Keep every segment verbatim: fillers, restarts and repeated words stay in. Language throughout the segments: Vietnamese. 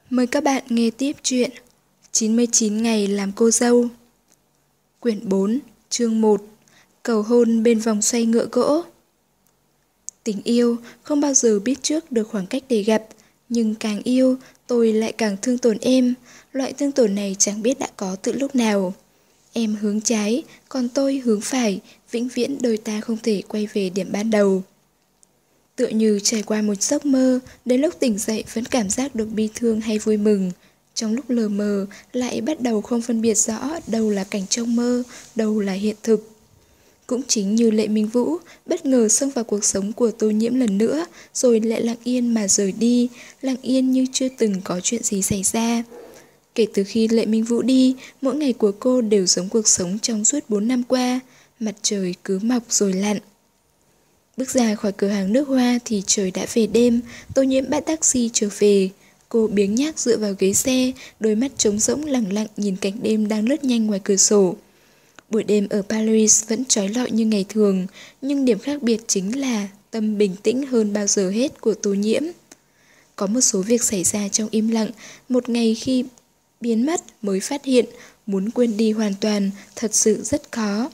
Mời các bạn nghe tiếp chuyện chín mươi chín ngày làm cô dâu. Quyển bốn, chương một. Cầu hôn bên vòng xoay ngựa gỗ. Tình yêu không bao giờ biết trước được khoảng cách để gặp, nhưng càng yêu, tôi lại càng thương tổn em. Loại thương tổn này chẳng biết đã có từ lúc nào. Em hướng trái, còn tôi hướng phải, vĩnh viễn đôi ta không thể quay về điểm ban đầu. Tựa như trải qua một giấc mơ, đến lúc tỉnh dậy vẫn cảm giác được bi thương hay vui mừng. Trong lúc lờ mờ, lại bắt đầu không phân biệt rõ đâu là cảnh trong mơ, đâu là hiện thực. Cũng chính như Lệ Minh Vũ, bất ngờ xông vào cuộc sống của Tô Nhiễm lần nữa, rồi lại lặng yên mà rời đi, lặng yên như chưa từng có chuyện gì xảy ra. Kể từ khi Lệ Minh Vũ đi, mỗi ngày của cô đều giống cuộc sống trong suốt bốn năm qua, mặt trời cứ mọc rồi lặn. Bước ra khỏi cửa hàng nước hoa thì trời đã về đêm, Tô Nhiễm bắt taxi trở về. Cô biếng nhác dựa vào ghế xe, đôi mắt trống rỗng lẳng lặng nhìn cảnh đêm đang lướt nhanh ngoài cửa sổ. Buổi đêm ở Paris vẫn trói lọi như ngày thường, nhưng điểm khác biệt chính là tâm bình tĩnh hơn bao giờ hết của Tô Nhiễm. Có một số việc xảy ra trong im lặng, một ngày khi biến mất mới phát hiện, muốn quên đi hoàn toàn thật sự rất khó.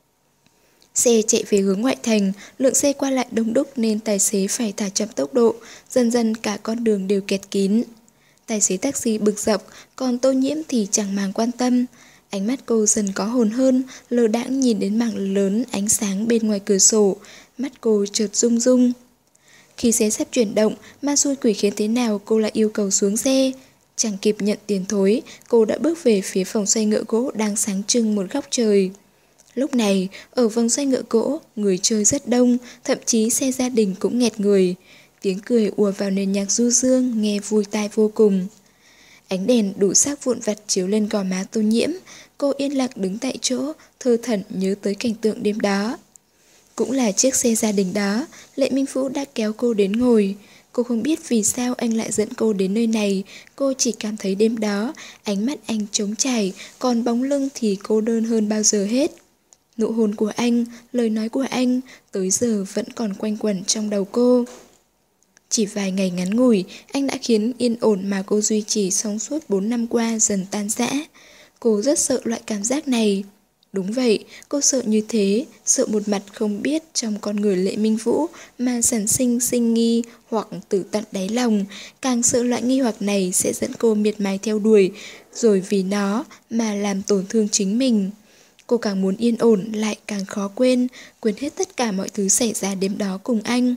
Xe chạy về hướng ngoại thành, lượng xe qua lại đông đúc nên tài xế phải thả chậm tốc độ, dần dần cả con đường đều kẹt kín. Tài xế taxi bực dọc, còn Tô Nhiễm thì chẳng màng quan tâm. Ánh mắt cô dần có hồn hơn, lờ đãng nhìn đến mảng lớn ánh sáng bên ngoài cửa sổ, mắt cô chợt rung rung. Khi xe sắp chuyển động, ma xui quỷ khiến thế nào cô lại yêu cầu xuống xe. Chẳng kịp nhận tiền thối, cô đã bước về phía vòng xoay ngựa gỗ đang sáng trưng một góc trời. Lúc này, ở vòng xoay ngựa gỗ, người chơi rất đông, thậm chí xe gia đình cũng nghẹt người. Tiếng cười ùa vào nền nhạc du dương, nghe vui tai vô cùng. Ánh đèn đủ sắc vụn vặt chiếu lên gò má Tô Nhiễm, cô yên lặng đứng tại chỗ, thơ thẩn nhớ tới cảnh tượng đêm đó. Cũng là chiếc xe gia đình đó, Lệ Minh Vũ đã kéo cô đến ngồi. Cô không biết vì sao anh lại dẫn cô đến nơi này, cô chỉ cảm thấy đêm đó, ánh mắt anh trống trải, còn bóng lưng thì cô đơn hơn bao giờ hết. Nụ hôn của anh, lời nói của anh, tới giờ vẫn còn quanh quẩn trong đầu cô. Chỉ vài ngày ngắn ngủi, anh đã khiến yên ổn mà cô duy trì trong suốt bốn năm qua dần tan rã. Cô rất sợ loại cảm giác này. Đúng vậy, cô sợ như thế, sợ một mặt không biết trong con người Lệ Minh Vũ mà sản sinh sinh nghi hoặc từ tận đáy lòng, càng sợ loại nghi hoặc này sẽ dẫn cô miệt mài theo đuổi, rồi vì nó mà làm tổn thương chính mình. Cô càng muốn yên ổn lại càng khó quên, quên hết tất cả mọi thứ xảy ra đêm đó cùng anh.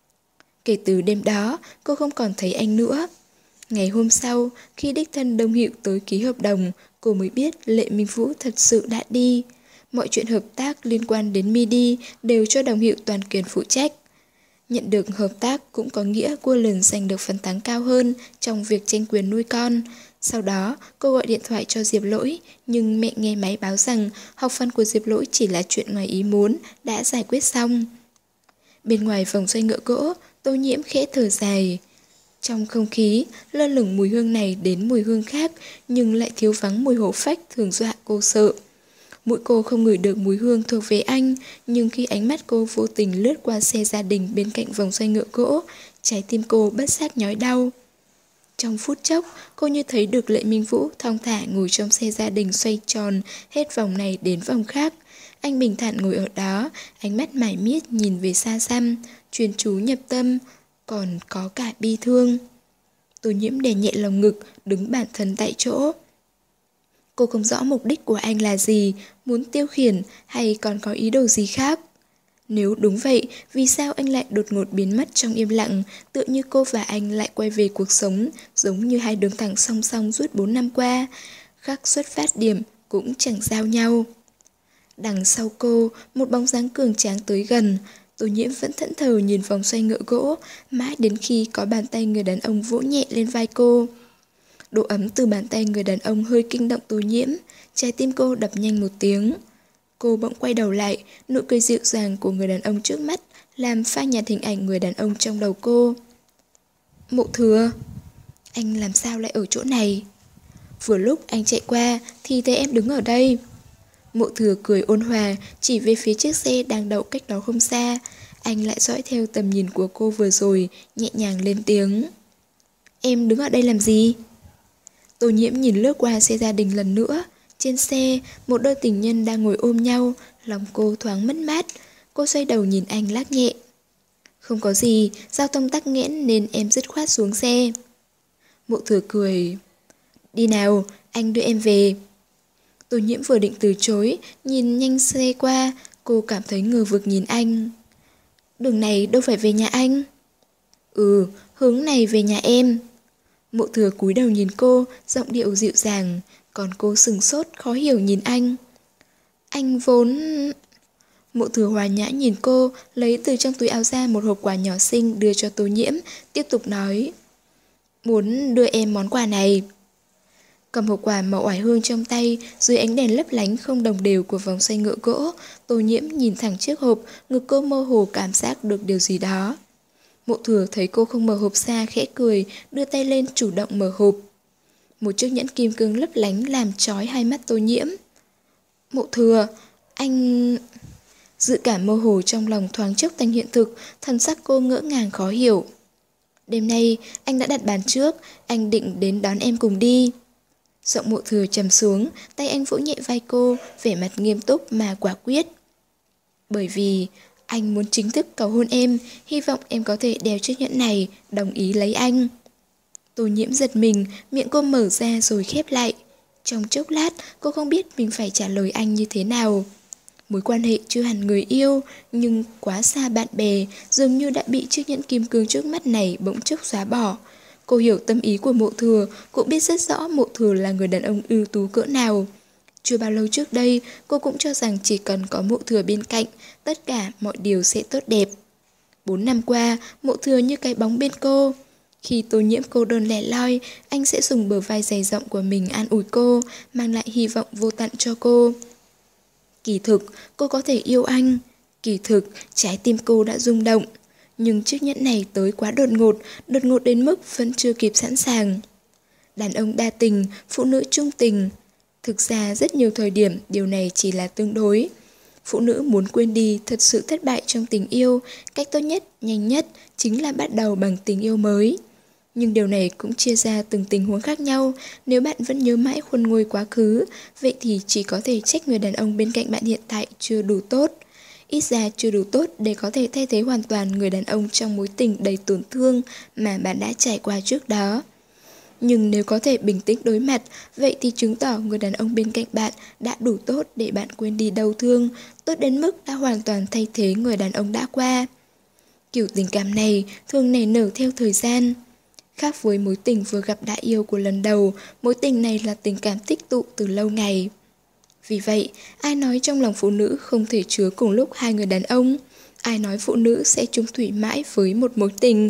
Kể từ đêm đó, cô không còn thấy anh nữa. Ngày hôm sau, khi đích thân Đông Hiệu tới ký hợp đồng, cô mới biết Lệ Minh Vũ thật sự đã đi. Mọi chuyện hợp tác liên quan đến Midi đều cho Đồng Hiệu toàn quyền phụ trách. Nhận được hợp tác cũng có nghĩa cô lần giành được phần thắng cao hơn trong việc tranh quyền nuôi con. Sau đó, cô gọi điện thoại cho Diệp Lỗi, nhưng mẹ nghe máy báo rằng học phần của Diệp Lỗi chỉ là chuyện ngoài ý muốn, đã giải quyết xong. Bên ngoài vòng xoay ngựa gỗ, Tô Nhiễm khẽ thở dài. Trong không khí, lơ lửng mùi hương này đến mùi hương khác, nhưng lại thiếu vắng mùi hổ phách thường dọa cô sợ. Mũi cô không ngửi được mùi hương thuộc về anh, nhưng khi ánh mắt cô vô tình lướt qua xe gia đình bên cạnh vòng xoay ngựa gỗ, trái tim cô bất giác nhói đau. Trong phút chốc, cô như thấy được Lệ Minh Vũ thong thả ngồi trong xe gia đình xoay tròn, hết vòng này đến vòng khác. Anh bình thản ngồi ở đó, ánh mắt mải miết nhìn về xa xăm, chuyên chú nhập tâm, còn có cả bi thương. Tô Nhiễm đè nhẹ lồng ngực, đứng bản thân tại chỗ. Cô không rõ mục đích của anh là gì, muốn tiêu khiển hay còn có ý đồ gì khác. Nếu đúng vậy, vì sao anh lại đột ngột biến mất trong im lặng, tựa như cô và anh lại quay về cuộc sống, giống như hai đường thẳng song song suốt bốn năm qua, khắc xuất phát điểm cũng chẳng giao nhau. Đằng sau cô, một bóng dáng cường tráng tới gần, Tô Nhiễm vẫn thẫn thờ nhìn vòng xoay ngựa gỗ, mãi đến khi có bàn tay người đàn ông vỗ nhẹ lên vai cô. Độ ấm từ bàn tay người đàn ông hơi kinh động Tô Nhiễm, trái tim cô đập nhanh một tiếng. Cô bỗng quay đầu lại, nụ cười dịu dàng của người đàn ông trước mắt làm phai nhạt hình ảnh người đàn ông trong đầu cô. Mộ Thừa, anh làm sao lại ở chỗ này? Vừa lúc anh chạy qua thì thấy em đứng ở đây. Mộ Thừa cười ôn hòa, chỉ về phía chiếc xe đang đậu cách đó không xa. Anh lại dõi theo tầm nhìn của cô vừa rồi, nhẹ nhàng lên tiếng. Em đứng ở đây làm gì? Tô Nhiễm nhìn lướt qua xe gia đình lần nữa. Trên xe, một đôi tình nhân đang ngồi ôm nhau, lòng cô thoáng mất mát. Cô xoay đầu nhìn anh lắc nhẹ. Không có gì, giao thông tắc nghẽn nên em dứt khoát xuống xe. Mộ Thừa cười. Đi nào, anh đưa em về. Tô Nhiễm vừa định từ chối, nhìn nhanh xe qua, cô cảm thấy ngờ vực nhìn anh. Đường này đâu phải về nhà anh? Ừ, hướng này về nhà em. Mộ Thừa cúi đầu nhìn cô, giọng điệu dịu dàng, còn cô sừng sốt khó hiểu nhìn anh. Anh vốn... Mộ Thừa hòa nhã nhìn cô, lấy từ trong túi áo ra một hộp quà nhỏ xinh đưa cho Tô Nhiễm, tiếp tục nói. Muốn đưa em món quà này. Cầm hộp quà màu oải hương trong tay, dưới ánh đèn lấp lánh không đồng đều của vòng xoay ngựa gỗ, Tô Nhiễm nhìn thẳng chiếc hộp, ngực cô mơ hồ cảm giác được điều gì đó. Mộ Thừa thấy cô không mở hộp ra, khẽ cười, đưa tay lên chủ động mở hộp. Một chiếc nhẫn kim cương lấp lánh làm chói hai mắt Tô Nhiễm. Mộ Thừa, anh... Dự cảm mơ hồ trong lòng thoáng chốc thành hiện thực, thần sắc cô ngỡ ngàng khó hiểu. Đêm nay, anh đã đặt bàn trước, anh định đến đón em cùng đi. Giọng Mộ Thừa trầm xuống, tay anh vỗ nhẹ vai cô, vẻ mặt nghiêm túc mà quả quyết. Bởi vì anh muốn chính thức cầu hôn em, hy vọng em có thể đeo chiếc nhẫn này, đồng ý lấy anh. Tô Nhiễm giật mình, miệng cô mở ra rồi khép lại. Trong chốc lát, cô không biết mình phải trả lời anh như thế nào. Mối quan hệ chưa hẳn người yêu, nhưng quá xa bạn bè, dường như đã bị chiếc nhẫn kim cương trước mắt này bỗng chốc xóa bỏ. Cô hiểu tâm ý của Mộ Thừa, cũng biết rất rõ Mộ Thừa là người đàn ông ưu tú cỡ nào. Chưa bao lâu trước đây, cô cũng cho rằng chỉ cần có Mộ Thừa bên cạnh, tất cả mọi điều sẽ tốt đẹp. Bốn năm qua, Mộ Thừa như cái bóng bên cô. Khi Tô Nhiễm cô đơn lẻ loi, anh sẽ dùng bờ vai dày rộng của mình an ủi cô, mang lại hy vọng vô tận cho cô. Kỳ thực, cô có thể yêu anh. Kỳ thực, trái tim cô đã rung động. Nhưng chiếc nhẫn này tới quá đột ngột, đột ngột đến mức vẫn chưa kịp sẵn sàng. Đàn ông đa tình, phụ nữ trung tình. Thực ra rất nhiều thời điểm điều này chỉ là tương đối. Phụ nữ muốn quên đi thật sự thất bại trong tình yêu, cách tốt nhất, nhanh nhất chính là bắt đầu bằng tình yêu mới. Nhưng điều này cũng chia ra từng tình huống khác nhau. Nếu bạn vẫn nhớ mãi khôn nguôi quá khứ, vậy thì chỉ có thể trách người đàn ông bên cạnh bạn hiện tại chưa đủ tốt. Ít ra chưa đủ tốt để có thể thay thế hoàn toàn người đàn ông trong mối tình đầy tổn thương mà bạn đã trải qua trước đó. Nhưng nếu có thể bình tĩnh đối mặt, vậy thì chứng tỏ người đàn ông bên cạnh bạn đã đủ tốt để bạn quên đi đau thương, tốt đến mức đã hoàn toàn thay thế người đàn ông đã qua. Kiểu tình cảm này thường nảy nở theo thời gian. Khác với mối tình vừa gặp đã yêu của lần đầu, mối tình này là tình cảm tích tụ từ lâu ngày. Vì vậy, ai nói trong lòng phụ nữ không thể chứa cùng lúc hai người đàn ông? Ai nói phụ nữ sẽ chung thủy mãi với một mối tình?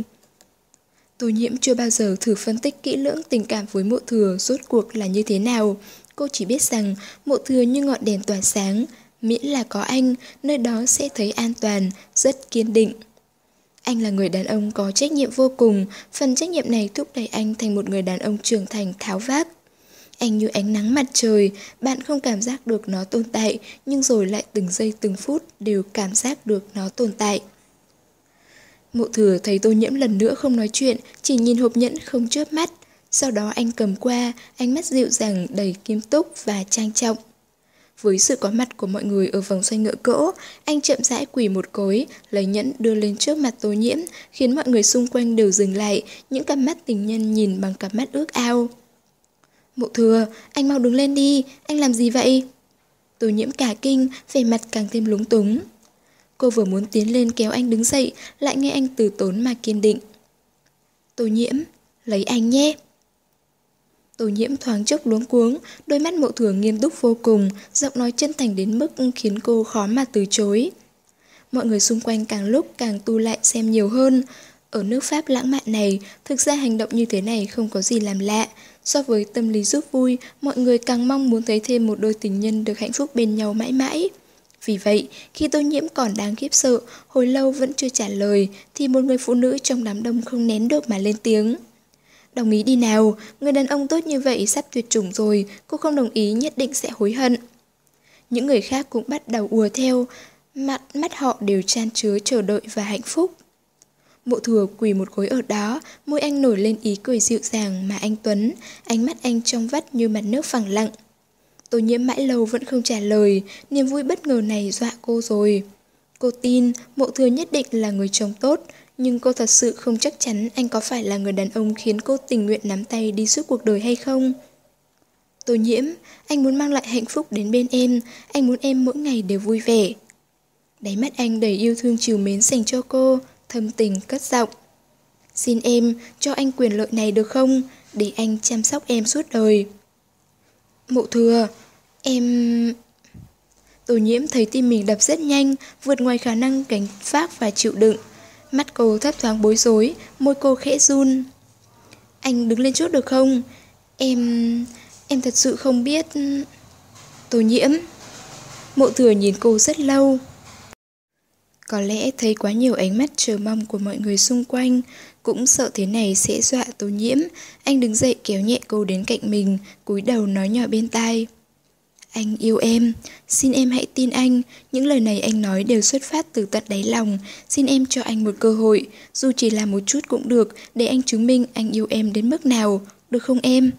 Tô Nhiễm chưa bao giờ thử phân tích kỹ lưỡng tình cảm với Mộ Thừa rốt cuộc là như thế nào. Cô chỉ biết rằng Mộ Thừa như ngọn đèn tỏa sáng, miễn là có anh, nơi đó sẽ thấy an toàn, rất kiên định. Anh là người đàn ông có trách nhiệm vô cùng, phần trách nhiệm này thúc đẩy anh thành một người đàn ông trưởng thành tháo vát. Anh như ánh nắng mặt trời, bạn không cảm giác được nó tồn tại, nhưng rồi lại từng giây từng phút đều cảm giác được nó tồn tại. Mộ Thừa thấy Tô Nhiễm lần nữa không nói chuyện, chỉ nhìn hộp nhẫn không chớp mắt. Sau đó anh cầm qua, ánh mắt dịu dàng đầy nghiêm túc và trang trọng. Với sự có mặt của mọi người ở vòng xoay ngựa cỗ, anh chậm rãi quỳ một cối, lấy nhẫn đưa lên trước mặt Tô Nhiễm, khiến mọi người xung quanh đều dừng lại, những cặp mắt tình nhân nhìn bằng cặp mắt ước ao. Mộ Thừa, anh mau đứng lên đi, anh làm gì vậy? Tô Nhiễm cả kinh, vẻ mặt càng thêm lúng túng. Cô vừa muốn tiến lên kéo anh đứng dậy, lại nghe anh từ tốn mà kiên định. Tô Nhiễm, lấy anh nhé. Tô Nhiễm thoáng chốc luống cuống, đôi mắt Mộ Thừa nghiêm túc vô cùng, giọng nói chân thành đến mức khiến cô khó mà từ chối. Mọi người xung quanh càng lúc càng tu lại xem nhiều hơn. Ở nước Pháp lãng mạn này, thực ra hành động như thế này không có gì làm lạ. So với tâm lý giúp vui, mọi người càng mong muốn thấy thêm một đôi tình nhân được hạnh phúc bên nhau mãi mãi. Vì vậy, khi Tô Nhiễm còn đang khiếp sợ, hồi lâu vẫn chưa trả lời, thì một người phụ nữ trong đám đông không nén được mà lên tiếng. Đồng ý đi nào, người đàn ông tốt như vậy sắp tuyệt chủng rồi, cô không đồng ý nhất định sẽ hối hận. Những người khác cũng bắt đầu ùa theo, mặt mắt họ đều chan chứa chờ đợi và hạnh phúc. Mộ Thừa quỳ một gối ở đó, môi anh nổi lên ý cười dịu dàng mà anh Tuấn, ánh mắt anh trong vắt như mặt nước phẳng lặng. Tô Nhiễm mãi lâu vẫn không trả lời, niềm vui bất ngờ này dọa cô rồi. Cô tin Mộ Thừa nhất định là người chồng tốt, nhưng cô thật sự không chắc chắn anh có phải là người đàn ông khiến cô tình nguyện nắm tay đi suốt cuộc đời hay không. Tô Nhiễm, anh muốn mang lại hạnh phúc đến bên em, anh muốn em mỗi ngày đều vui vẻ. Đáy mắt anh đầy yêu thương trìu mến dành cho cô, thâm tình cất giọng. Xin em, cho anh quyền lợi này được không, để anh chăm sóc em suốt đời. Mộ Thừa, em... Tô Nhiễm thấy tim mình đập rất nhanh, vượt ngoài khả năng gánh vác và chịu đựng. Mắt cô thấp thoáng bối rối, môi cô khẽ run. Anh đứng lên chút được không? Em... em thật sự không biết... Tô Nhiễm. Mộ Thừa nhìn cô rất lâu. Có lẽ thấy quá nhiều ánh mắt chờ mong của mọi người xung quanh, cũng sợ thế này sẽ dọa Tô Nhiễm. Anh đứng dậy kéo nhẹ cô đến cạnh mình, cúi đầu nói nhỏ bên tai. Anh yêu em, xin em hãy tin anh, những lời này anh nói đều xuất phát từ tận đáy lòng. Xin em cho anh một cơ hội, dù chỉ là một chút cũng được, để anh chứng minh anh yêu em đến mức nào, được không em?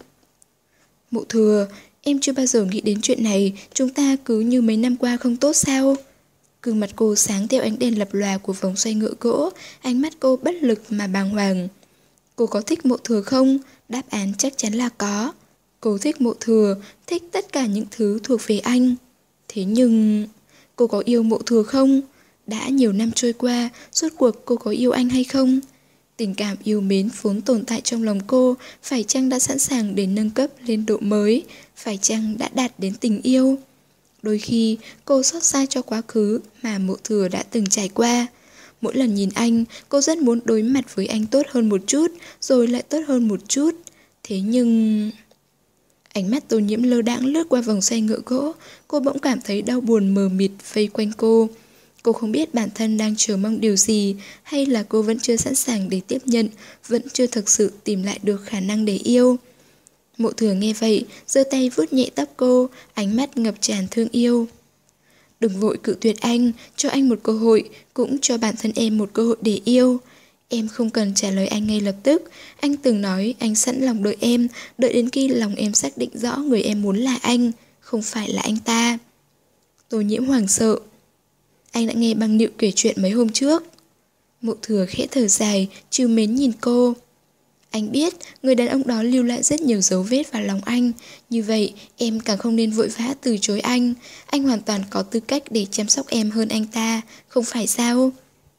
Mộ Thừa, em chưa bao giờ nghĩ đến chuyện này, chúng ta cứ như mấy năm qua không tốt sao? Gương mặt cô sáng theo ánh đèn lập lòa của vòng xoay ngựa gỗ, ánh mắt cô bất lực mà bàng hoàng. Cô có thích Mộ Thừa không? Đáp án chắc chắn là có. Cô thích Mộ Thừa, thích tất cả những thứ thuộc về anh. Thế nhưng... cô có yêu Mộ Thừa không? Đã nhiều năm trôi qua, rốt cuộc cô có yêu anh hay không? Tình cảm yêu mến vốn tồn tại trong lòng cô, phải chăng đã sẵn sàng để nâng cấp lên độ mới? Phải chăng đã đạt đến tình yêu? Đôi khi cô xót xa cho quá khứ mà Mộ Thừa đã từng trải qua. Mỗi lần nhìn anh, cô rất muốn đối mặt với anh tốt hơn một chút, rồi lại tốt hơn một chút. Thế nhưng... Ánh mắt Tô Nhiễm lơ đãng lướt qua vòng xoay ngựa gỗ, cô bỗng cảm thấy đau buồn mờ mịt vây quanh cô. Cô không biết bản thân đang chờ mong điều gì, hay là cô vẫn chưa sẵn sàng để tiếp nhận, vẫn chưa thực sự tìm lại được khả năng để yêu. Mộ Thừa nghe vậy, giơ tay vuốt nhẹ tóc cô, ánh mắt ngập tràn thương yêu. Đừng vội cự tuyệt anh, cho anh một cơ hội, cũng cho bản thân em một cơ hội để yêu. Em không cần trả lời anh ngay lập tức. Anh từng nói anh sẵn lòng đợi em, đợi đến khi lòng em xác định rõ người em muốn là anh, không phải là anh ta. Tô Nhiễm hoảng sợ. Anh đã nghe băng Nịu kể chuyện mấy hôm trước. Mộ Thừa khẽ thở dài, trìu mến nhìn cô. Anh biết người đàn ông đó lưu lại rất nhiều dấu vết vào lòng anh. Như vậy em càng không nên vội vã từ chối anh. Anh hoàn toàn có tư cách để chăm sóc em hơn anh ta, không phải sao?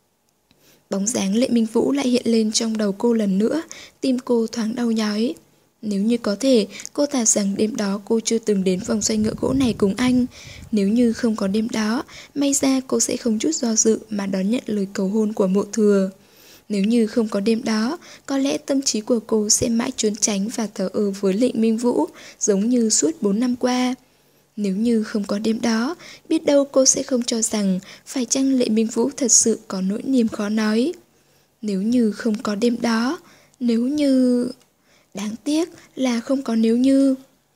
Bóng dáng Lệ Minh Vũ lại hiện lên trong đầu cô lần nữa, tim cô thoáng đau nhói. Nếu như có thể, cô thà rằng đêm đó cô chưa từng đến vòng xoay ngựa gỗ này cùng anh. Nếu như không có đêm đó, may ra cô sẽ không chút do dự mà đón nhận lời cầu hôn của Mộ Thừa. Nếu như không có đêm đó, có lẽ tâm trí của cô sẽ mãi trốn tránh và thờ ơ với Lệ Minh Vũ, giống như suốt bốn năm qua. Nếu như không có đêm đó, biết đâu cô sẽ không cho rằng phải chăng Lệ Minh Vũ thật sự có nỗi niềm khó nói. Nếu như không có đêm đó, nếu như... Đáng tiếc là không có nếu như.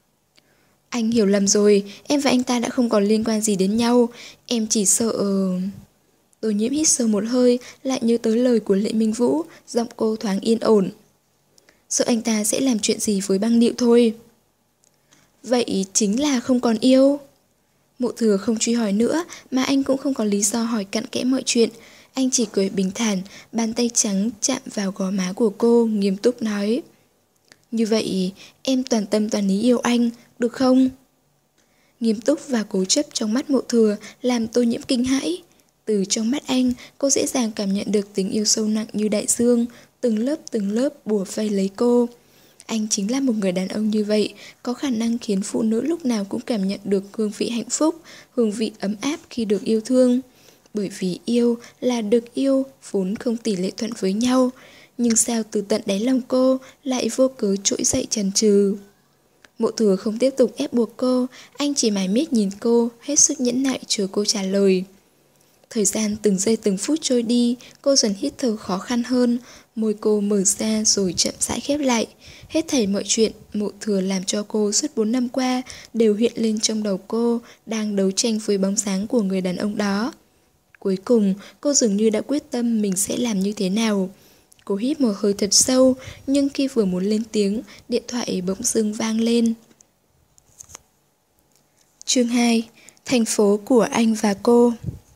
Anh hiểu lầm rồi, em và anh ta đã không còn liên quan gì đến nhau. Em chỉ sợ... Tô Nhiễm hít sâu một hơi, lại nhớ tới lời của Lệ Minh Vũ, giọng cô thoáng yên ổn. Sợ anh ta sẽ làm chuyện gì với băng Nịu thôi. Vậy chính là không còn yêu. Mộ Thừa không truy hỏi nữa, mà anh cũng không có lý do hỏi cặn kẽ mọi chuyện. Anh chỉ cười bình thản, bàn tay trắng chạm vào gò má của cô, nghiêm túc nói. Như vậy, em toàn tâm toàn ý yêu anh, được không? Nghiêm túc và cố chấp trong mắt Mộ Thừa làm Tô Nhiễm kinh hãi. Từ trong mắt anh, cô dễ dàng cảm nhận được tình yêu sâu nặng như đại dương, từng lớp từng lớp bủa vây lấy cô. Anh chính là một người đàn ông như vậy, có khả năng khiến phụ nữ lúc nào cũng cảm nhận được hương vị hạnh phúc, hương vị ấm áp khi được yêu thương. Bởi vì yêu là được yêu, vốn không tỷ lệ thuận với nhau. Nhưng sao từ tận đáy lòng cô lại vô cớ trỗi dậy chần chừ. Mộ Thừa không tiếp tục ép buộc cô, anh chỉ mải miết nhìn cô, hết sức nhẫn nại chờ cô trả lời. Thời gian từng giây từng phút trôi đi, cô dần hít thở khó khăn hơn, môi cô mở ra rồi chậm rãi khép lại. Hết thảy mọi chuyện Mộ Thừa làm cho cô suốt bốn năm qua đều hiện lên trong đầu cô, đang đấu tranh với bóng dáng của người đàn ông đó. Cuối cùng, cô dường như đã quyết tâm mình sẽ làm như thế nào. Cô hít một hơi thật sâu, nhưng khi vừa muốn lên tiếng, điện thoại bỗng dưng vang lên. Chương hai. Thành phố của anh và cô.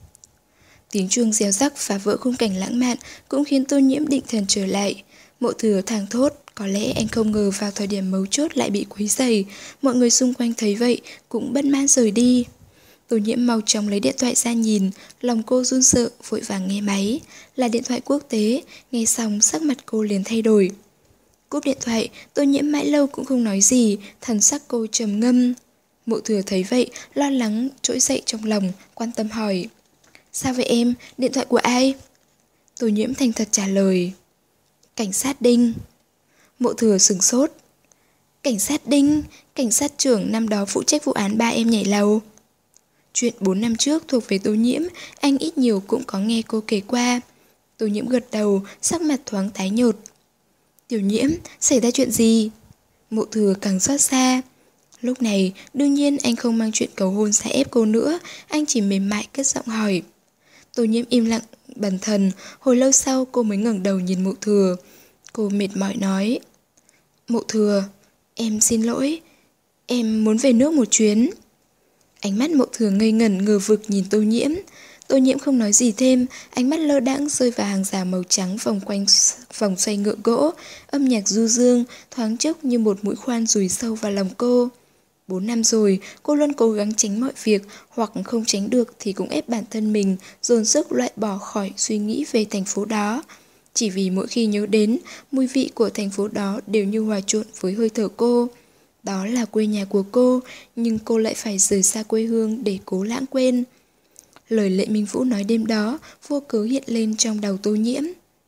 Tiếng chuông réo rắc phá vỡ khung cảnh lãng mạn cũng khiến Tô Nhiễm định thần trở lại. Mộ Thừa thảng thốt, có lẽ anh không ngờ vào thời điểm mấu chốt lại bị quấy rầy. Mọi người xung quanh thấy vậy cũng bất mãn rời đi. Tô Nhiễm mau chóng lấy điện thoại ra nhìn, lòng cô run sợ, vội vàng nghe máy. Là điện thoại quốc tế, nghe xong sắc mặt cô liền thay đổi. Cúp điện thoại, Tô Nhiễm mãi lâu cũng không nói gì, thần sắc cô trầm ngâm. Mộ Thừa thấy vậy, lo lắng, trỗi dậy trong lòng, quan tâm hỏi. Sao vậy em? Điện thoại của ai? Tô Nhiễm thành thật trả lời. Cảnh sát Đinh. Mộ Thừa sửng sốt. Cảnh sát Đinh, cảnh sát trưởng năm đó phụ trách vụ án ba em nhảy lầu. Chuyện bốn năm trước thuộc về Tô Nhiễm, anh ít nhiều cũng có nghe cô kể qua. Tô Nhiễm gật đầu, sắc mặt thoáng tái nhợt. Tiểu Nhiễm, xảy ra chuyện gì? Mộ Thừa càng xót xa. Lúc này, đương nhiên anh không mang chuyện cầu hôn ra ép cô nữa, anh chỉ mềm mại cất giọng hỏi. Tô Nhiễm im lặng, bần thần, hồi lâu sau cô mới ngẩng đầu nhìn Mộ Thừa. Cô mệt mỏi nói. Mộ Thừa, em xin lỗi, em muốn về nước một chuyến. Ánh mắt Mộ Thừa ngây ngẩn ngờ vực nhìn Tô Nhiễm. Tô Nhiễm không nói gì thêm, ánh mắt lơ đãng rơi vào hàng rào màu trắng vòng quanh vòng xoay ngựa gỗ, âm nhạc du dương, thoáng chốc như một mũi khoan dùi sâu vào lòng cô. Bốn năm rồi, cô luôn cố gắng tránh mọi việc, hoặc không tránh được thì cũng ép bản thân mình, dồn sức loại bỏ khỏi suy nghĩ về thành phố đó. Chỉ vì mỗi khi nhớ đến, mùi vị của thành phố đó đều như hòa trộn với hơi thở cô. Đó là quê nhà của cô, nhưng cô lại phải rời xa quê hương để cố lãng quên. Lời Lệ Minh Vũ nói đêm đó vô cớ hiện lên trong đầu Tô Nhiễm.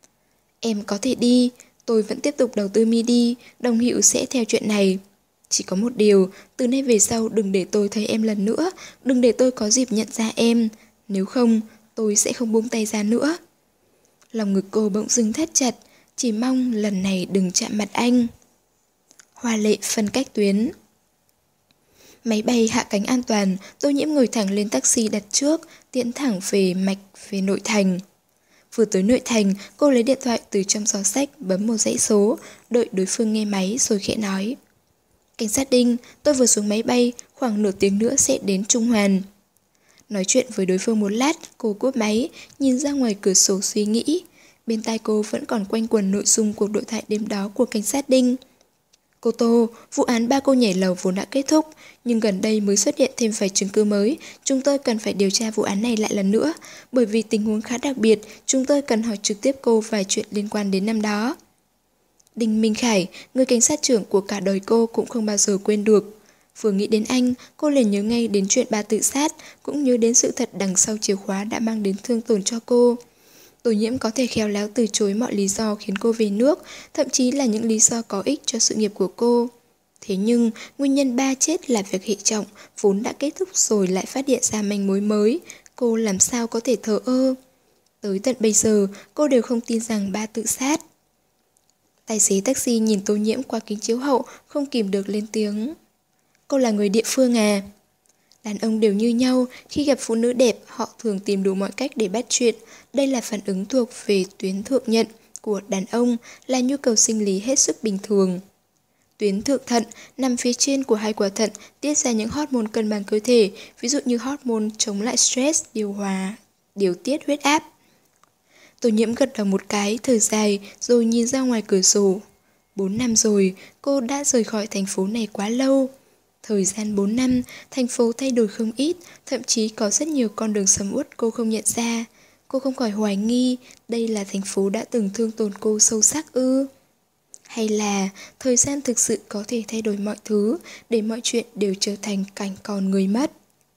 Em có thể đi, tôi vẫn tiếp tục đầu tư midi, đồng hữu sẽ theo chuyện này. Chỉ có một điều, từ nay về sau đừng để tôi thấy em lần nữa, đừng để tôi có dịp nhận ra em. Nếu không, tôi sẽ không buông tay ra nữa. Lòng ngực cô bỗng dưng thắt chặt, chỉ mong lần này đừng chạm mặt anh. Hoa Lệ phân cách tuyến. Máy bay hạ cánh an toàn, Tô Nhiễm ngồi thẳng lên taxi đặt trước, tiến thẳng về mạch về nội thành. Vừa tới nội thành, cô lấy điện thoại từ trong giỏ sách, bấm một dãy số, đợi đối phương nghe máy rồi khẽ nói. Cảnh sát Đinh, tôi vừa xuống máy bay, khoảng nửa tiếng nữa sẽ đến Trung Hoàn. Nói chuyện với đối phương một lát, cô cúp máy, nhìn ra ngoài cửa sổ suy nghĩ. Bên tai cô vẫn còn quanh quẩn nội dung cuộc đối thoại đêm đó của cảnh sát Đinh. Cô Tô, vụ án ba cô nhảy lầu vốn đã kết thúc, nhưng gần đây mới xuất hiện thêm vài chứng cứ mới. Chúng tôi cần phải điều tra vụ án này lại lần nữa, bởi vì tình huống khá đặc biệt, chúng tôi cần hỏi trực tiếp cô vài chuyện liên quan đến năm đó. Đinh Minh Khải, người cảnh sát trưởng của cả đời cô cũng không bao giờ quên được. Vừa nghĩ đến anh, cô liền nhớ ngay đến chuyện ba tự sát, cũng nhớ đến sự thật đằng sau chìa khóa đã mang đến thương tổn cho cô. Tô Nhiễm có thể khéo léo từ chối mọi lý do khiến cô về nước, thậm chí là những lý do có ích cho sự nghiệp của cô. Thế nhưng, nguyên nhân ba chết là việc hệ trọng, vốn đã kết thúc rồi lại phát hiện ra manh mối mới. Cô làm sao có thể thờ ơ? Tới tận bây giờ, cô đều không tin rằng ba tự sát. Tài xế taxi nhìn Tô Nhiễm qua kính chiếu hậu, không kìm được lên tiếng. Cô là người địa phương à? Đàn ông đều như nhau, khi gặp phụ nữ đẹp, họ thường tìm đủ mọi cách để bắt chuyện. Đây là phản ứng thuộc về tuyến thượng nhận của đàn ông, là nhu cầu sinh lý hết sức bình thường. Tuyến thượng thận nằm phía trên của hai quả thận, tiết ra những hormone cân bằng cơ thể, ví dụ như hormone chống lại stress, điều hòa, điều tiết huyết áp. Tô Nhiễm gật đầu một cái, thở dài, rồi nhìn ra ngoài cửa sổ. Bốn năm rồi, cô đã rời khỏi thành phố này quá lâu. Thời gian bốn năm, thành phố thay đổi không ít, thậm chí có rất nhiều con đường sầm uất cô không nhận ra. Cô không khỏi hoài nghi, đây là thành phố đã từng thương tổn cô sâu sắc ư? Hay là thời gian thực sự có thể thay đổi mọi thứ, để mọi chuyện đều trở thành cảnh còn người mất?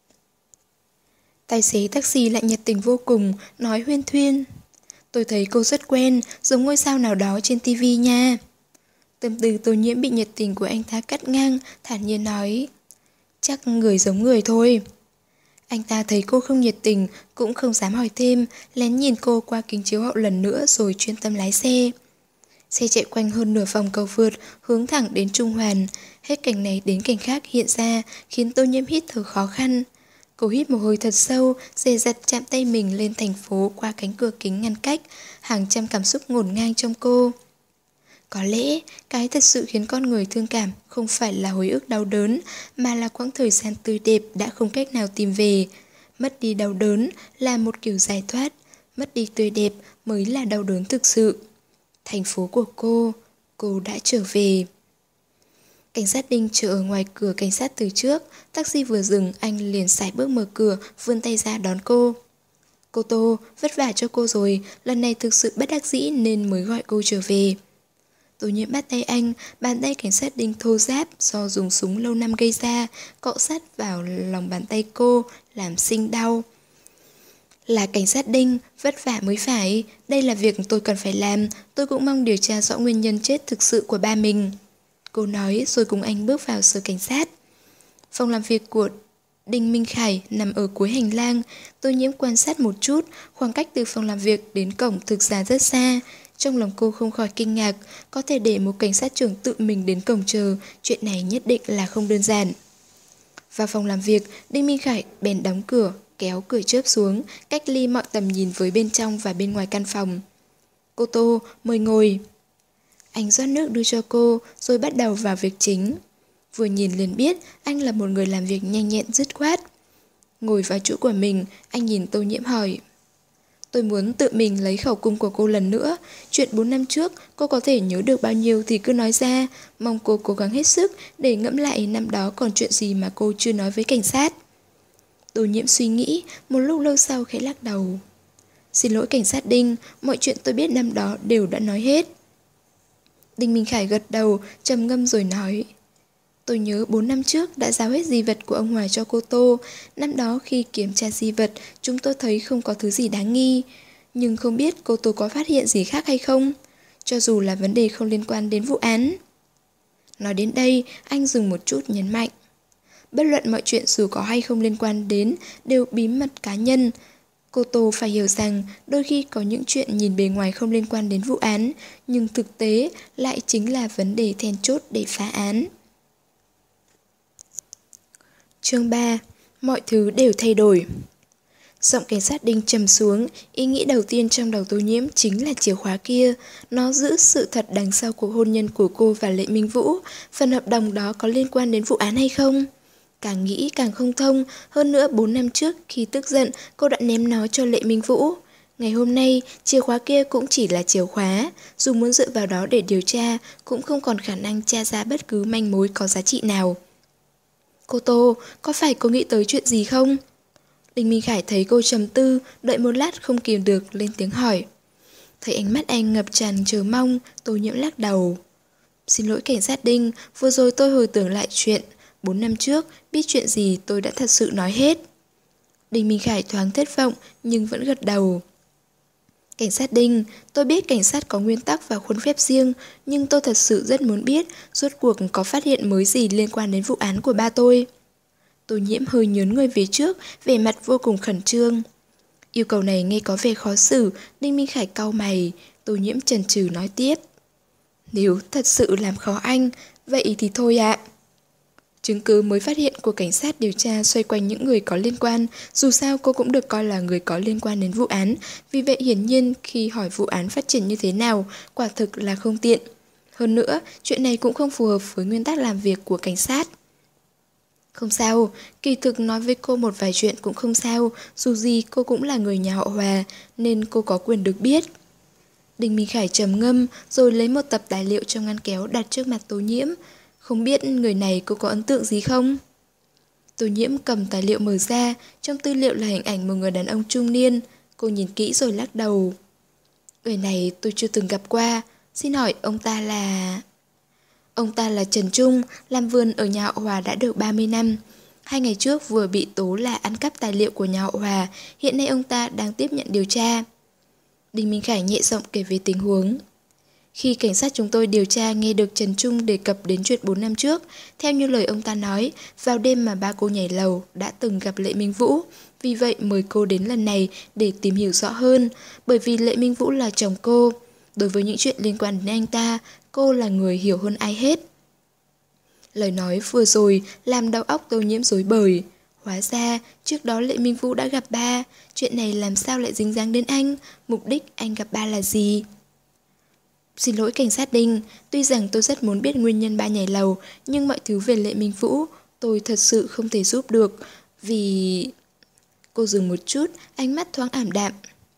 Tài xế taxi lại nhiệt tình vô cùng, nói huyên thuyên. Tôi thấy cô rất quen, giống ngôi sao nào đó trên tivi nha. Tâm tư Tô Nhiễm bị nhiệt tình của anh ta cắt ngang, thản nhiên nói. Chắc người giống người thôi. Anh ta thấy cô không nhiệt tình, cũng không dám hỏi thêm, lén nhìn cô qua kính chiếu hậu lần nữa rồi chuyên tâm lái xe. Xe chạy quanh hơn nửa vòng cầu vượt, hướng thẳng đến Trung Hoàn. Hết cảnh này đến cảnh khác hiện ra, khiến Tô Nhiễm hít thở khó khăn. Cô hít một hơi thật sâu, dè dặt chạm tay mình lên thành phố qua cánh cửa kính ngăn cách, hàng trăm cảm xúc ngổn ngang trong cô. Có lẽ, cái thật sự khiến con người thương cảm không phải là hồi ức đau đớn, mà là quãng thời gian tươi đẹp đã không cách nào tìm về. Mất đi đau đớn là một kiểu giải thoát, mất đi tươi đẹp mới là đau đớn thực sự. Thành phố của cô, cô đã trở về. Cảnh sát Đinh chờ ở ngoài cửa cảnh sát từ trước, taxi vừa dừng, anh liền sải bước mở cửa, vươn tay ra đón cô. Cô Tô, vất vả cho cô rồi, lần này thực sự bất đắc dĩ nên mới gọi cô trở về. Tô Nhiễm bắt tay anh, bàn tay cảnh sát Đinh thô ráp do dùng súng lâu năm gây ra, cọ sát vào lòng bàn tay cô, làm sinh đau. Là cảnh sát Đinh, vất vả mới phải, đây là việc tôi cần phải làm, tôi cũng mong điều tra rõ nguyên nhân chết thực sự của ba mình. Cô nói rồi cùng anh bước vào sở cảnh sát. Phòng làm việc của Đinh Minh Khải nằm ở cuối hành lang. Tô Nhiễm quan sát một chút, khoảng cách từ phòng làm việc đến cổng thực ra rất xa. Trong lòng cô không khỏi kinh ngạc, có thể để một cảnh sát trưởng tự mình đến cổng chờ, chuyện này nhất định là không đơn giản. Vào phòng làm việc, Đinh Minh Khải bèn đóng cửa, kéo cửa chớp xuống, cách ly mọi tầm nhìn với bên trong và bên ngoài căn phòng. Cô Tô, mời ngồi. Anh rót nước đưa cho cô, rồi bắt đầu vào việc chính. Vừa nhìn liền biết anh là một người làm việc nhanh nhẹn dứt khoát. Ngồi vào chỗ của mình, anh nhìn Tô Nhiễm hỏi. Tôi muốn tự mình lấy khẩu cung của cô lần nữa. Chuyện bốn năm trước, cô có thể nhớ được bao nhiêu thì cứ nói ra. Mong cô cố gắng hết sức để ngẫm lại năm đó còn chuyện gì mà cô chưa nói với cảnh sát. Tô Nhiễm suy nghĩ, một lúc lâu sau khẽ lắc đầu. Xin lỗi cảnh sát Đinh, mọi chuyện tôi biết năm đó đều đã nói hết. Đinh Minh Khải gật đầu, trầm ngâm rồi nói. Tôi nhớ bốn năm trước đã giao hết di vật của ông Hòa cho cô Tô. Năm đó khi kiểm tra di vật, chúng tôi thấy không có thứ gì đáng nghi. Nhưng không biết cô Tô có phát hiện gì khác hay không? Cho dù là vấn đề không liên quan đến vụ án. Nói đến đây, anh dừng một chút nhấn mạnh. Bất luận mọi chuyện dù có hay không liên quan đến, đều bí mật cá nhân. Cô Tô phải hiểu rằng đôi khi có những chuyện nhìn bề ngoài không liên quan đến vụ án, nhưng thực tế lại chính là vấn đề then chốt để phá án. Chương ba. Mọi thứ đều thay đổi. Giọng cảnh sát Đinh trầm xuống, ý nghĩ đầu tiên trong đầu Tô Nhiễm chính là chìa khóa kia. Nó giữ sự thật đằng sau cuộc hôn nhân của cô và Lệ Minh Vũ. Phần hợp đồng đó có liên quan đến vụ án hay không? Càng nghĩ càng không thông, hơn nữa bốn năm trước khi tức giận cô đã ném nó cho Lệ Minh Vũ. Ngày hôm nay, chìa khóa kia cũng chỉ là chìa khóa, dù muốn dựa vào đó để điều tra, cũng không còn khả năng tra ra bất cứ manh mối có giá trị nào. Cô Tô, có phải cô nghĩ tới chuyện gì không? Đinh Minh Khải thấy cô trầm tư, đợi một lát không kìm được, lên tiếng hỏi. Thấy ánh mắt anh ngập tràn chờ mong, Tô Nhiễm lắc đầu. Xin lỗi cảnh sát Đinh, vừa rồi tôi hồi tưởng lại chuyện. Bốn năm trước, biết chuyện gì tôi đã thật sự nói hết. Đinh Minh Khải thoáng thất vọng, nhưng vẫn gật đầu. Cảnh sát Đinh, tôi biết cảnh sát có nguyên tắc và khuôn phép riêng, nhưng tôi thật sự rất muốn biết rốt cuộc có phát hiện mới gì liên quan đến vụ án của ba tôi. Tô Nhiễm hơi nhớn người về trước, vẻ mặt vô cùng khẩn trương. Yêu cầu này nghe có vẻ khó xử, Đinh Minh Khải cau mày, Tô Nhiễm chần chừ nói tiếp. Nếu thật sự làm khó anh, vậy thì thôi ạ. Chứng cứ mới phát hiện của cảnh sát điều tra xoay quanh những người có liên quan, dù sao cô cũng được coi là người có liên quan đến vụ án, vì vậy hiển nhiên khi hỏi vụ án phát triển như thế nào, quả thực là không tiện. Hơn nữa, chuyện này cũng không phù hợp với nguyên tắc làm việc của cảnh sát. Không sao, kỳ thực nói với cô một vài chuyện cũng không sao, dù gì cô cũng là người nhà họ Hòa, nên cô có quyền được biết. Đinh Minh Khải trầm ngâm, rồi lấy một tập tài liệu trong ngăn kéo đặt trước mặt Tô Nhiễm. Không biết người này cô có ấn tượng gì không? Tô Nhiễm cầm tài liệu mở ra, trong tư liệu là hình ảnh một người đàn ông trung niên. Cô nhìn kỹ rồi lắc đầu. Người này tôi chưa từng gặp qua, xin hỏi ông ta là... Ông ta là Trần Trung, làm vườn ở nhà họ Hòa đã được ba mươi năm. Hai ngày trước vừa bị tố là ăn cắp tài liệu của nhà họ Hòa, hiện nay ông ta đang tiếp nhận điều tra. Đinh Minh Khải nhẹ giọng kể về tình huống. Khi cảnh sát chúng tôi điều tra nghe được Trần Trung đề cập đến chuyện bốn năm trước, theo như lời ông ta nói, vào đêm mà ba cô nhảy lầu đã từng gặp Lệ Minh Vũ, vì vậy mời cô đến lần này để tìm hiểu rõ hơn, bởi vì Lệ Minh Vũ là chồng cô. Đối với những chuyện liên quan đến anh ta, cô là người hiểu hơn ai hết. Lời nói vừa rồi làm đầu óc Tô Nhiễm rối bời. Hóa ra, trước đó Lệ Minh Vũ đã gặp ba. Chuyện này làm sao lại dính dáng đến anh? Mục đích anh gặp ba là gì? Xin lỗi cảnh sát Đinh, tuy rằng tôi rất muốn biết nguyên nhân ba nhảy lầu, nhưng mọi thứ về Lệ Minh Vũ, tôi thật sự không thể giúp được, vì... Cô dừng một chút, ánh mắt thoáng ảm đạm.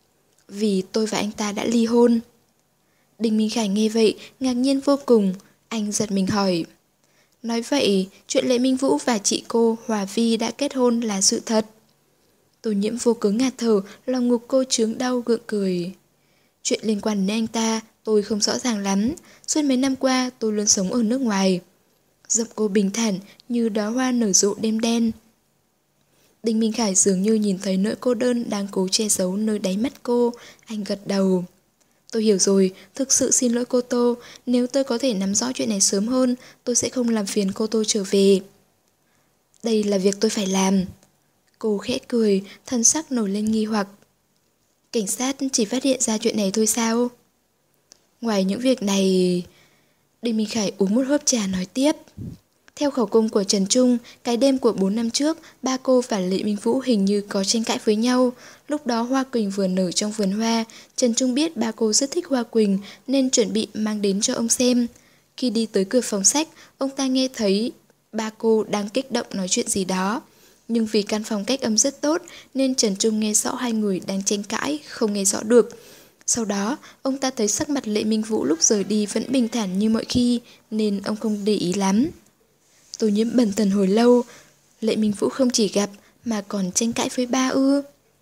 Vì tôi và anh ta đã ly hôn. Đinh Minh Khải nghe vậy, ngạc nhiên vô cùng. Anh giật mình hỏi. Nói vậy, chuyện Lệ Minh Vũ và chị cô Hòa Vi đã kết hôn là sự thật. Tô Nhiễm vô cớ ngạt thở, lòng ngực cô chướng đau gượng cười. Chuyện liên quan đến anh ta, tôi không rõ ràng lắm. Suốt mấy năm qua, tôi luôn sống ở nước ngoài. Giọng cô bình thản như đóa hoa nở rộ đêm đen. Đinh Minh Khải dường như nhìn thấy nỗi cô đơn đang cố che giấu nơi đáy mắt cô. Anh gật đầu. Tôi hiểu rồi, thực sự xin lỗi cô Tô. Nếu tôi có thể nắm rõ chuyện này sớm hơn, tôi sẽ không làm phiền cô Tô trở về. Đây là việc tôi phải làm. Cô khẽ cười, thân sắc nổi lên nghi hoặc. Cảnh sát chỉ phát hiện ra chuyện này thôi sao? Ngoài những việc này... Đinh Minh Khải uống một hớp trà nói tiếp. Theo khẩu cung của Trần Trung, cái đêm của bốn năm trước, ba cô và Lệ Minh Vũ hình như có tranh cãi với nhau. Lúc đó hoa quỳnh vừa nở trong vườn hoa, Trần Trung biết ba cô rất thích hoa quỳnh nên chuẩn bị mang đến cho ông xem. Khi đi tới cửa phòng sách, ông ta nghe thấy ba cô đang kích động nói chuyện gì đó. Nhưng vì căn phòng cách âm rất tốt nên Trần Trung nghe rõ hai người đang tranh cãi, không nghe rõ được. Sau đó, ông ta thấy sắc mặt Lệ Minh Vũ lúc rời đi vẫn bình thản như mọi khi nên ông không để ý lắm. Tô Nhiễm bần thần hồi lâu, Lệ Minh Vũ không chỉ gặp mà còn tranh cãi với ba ư.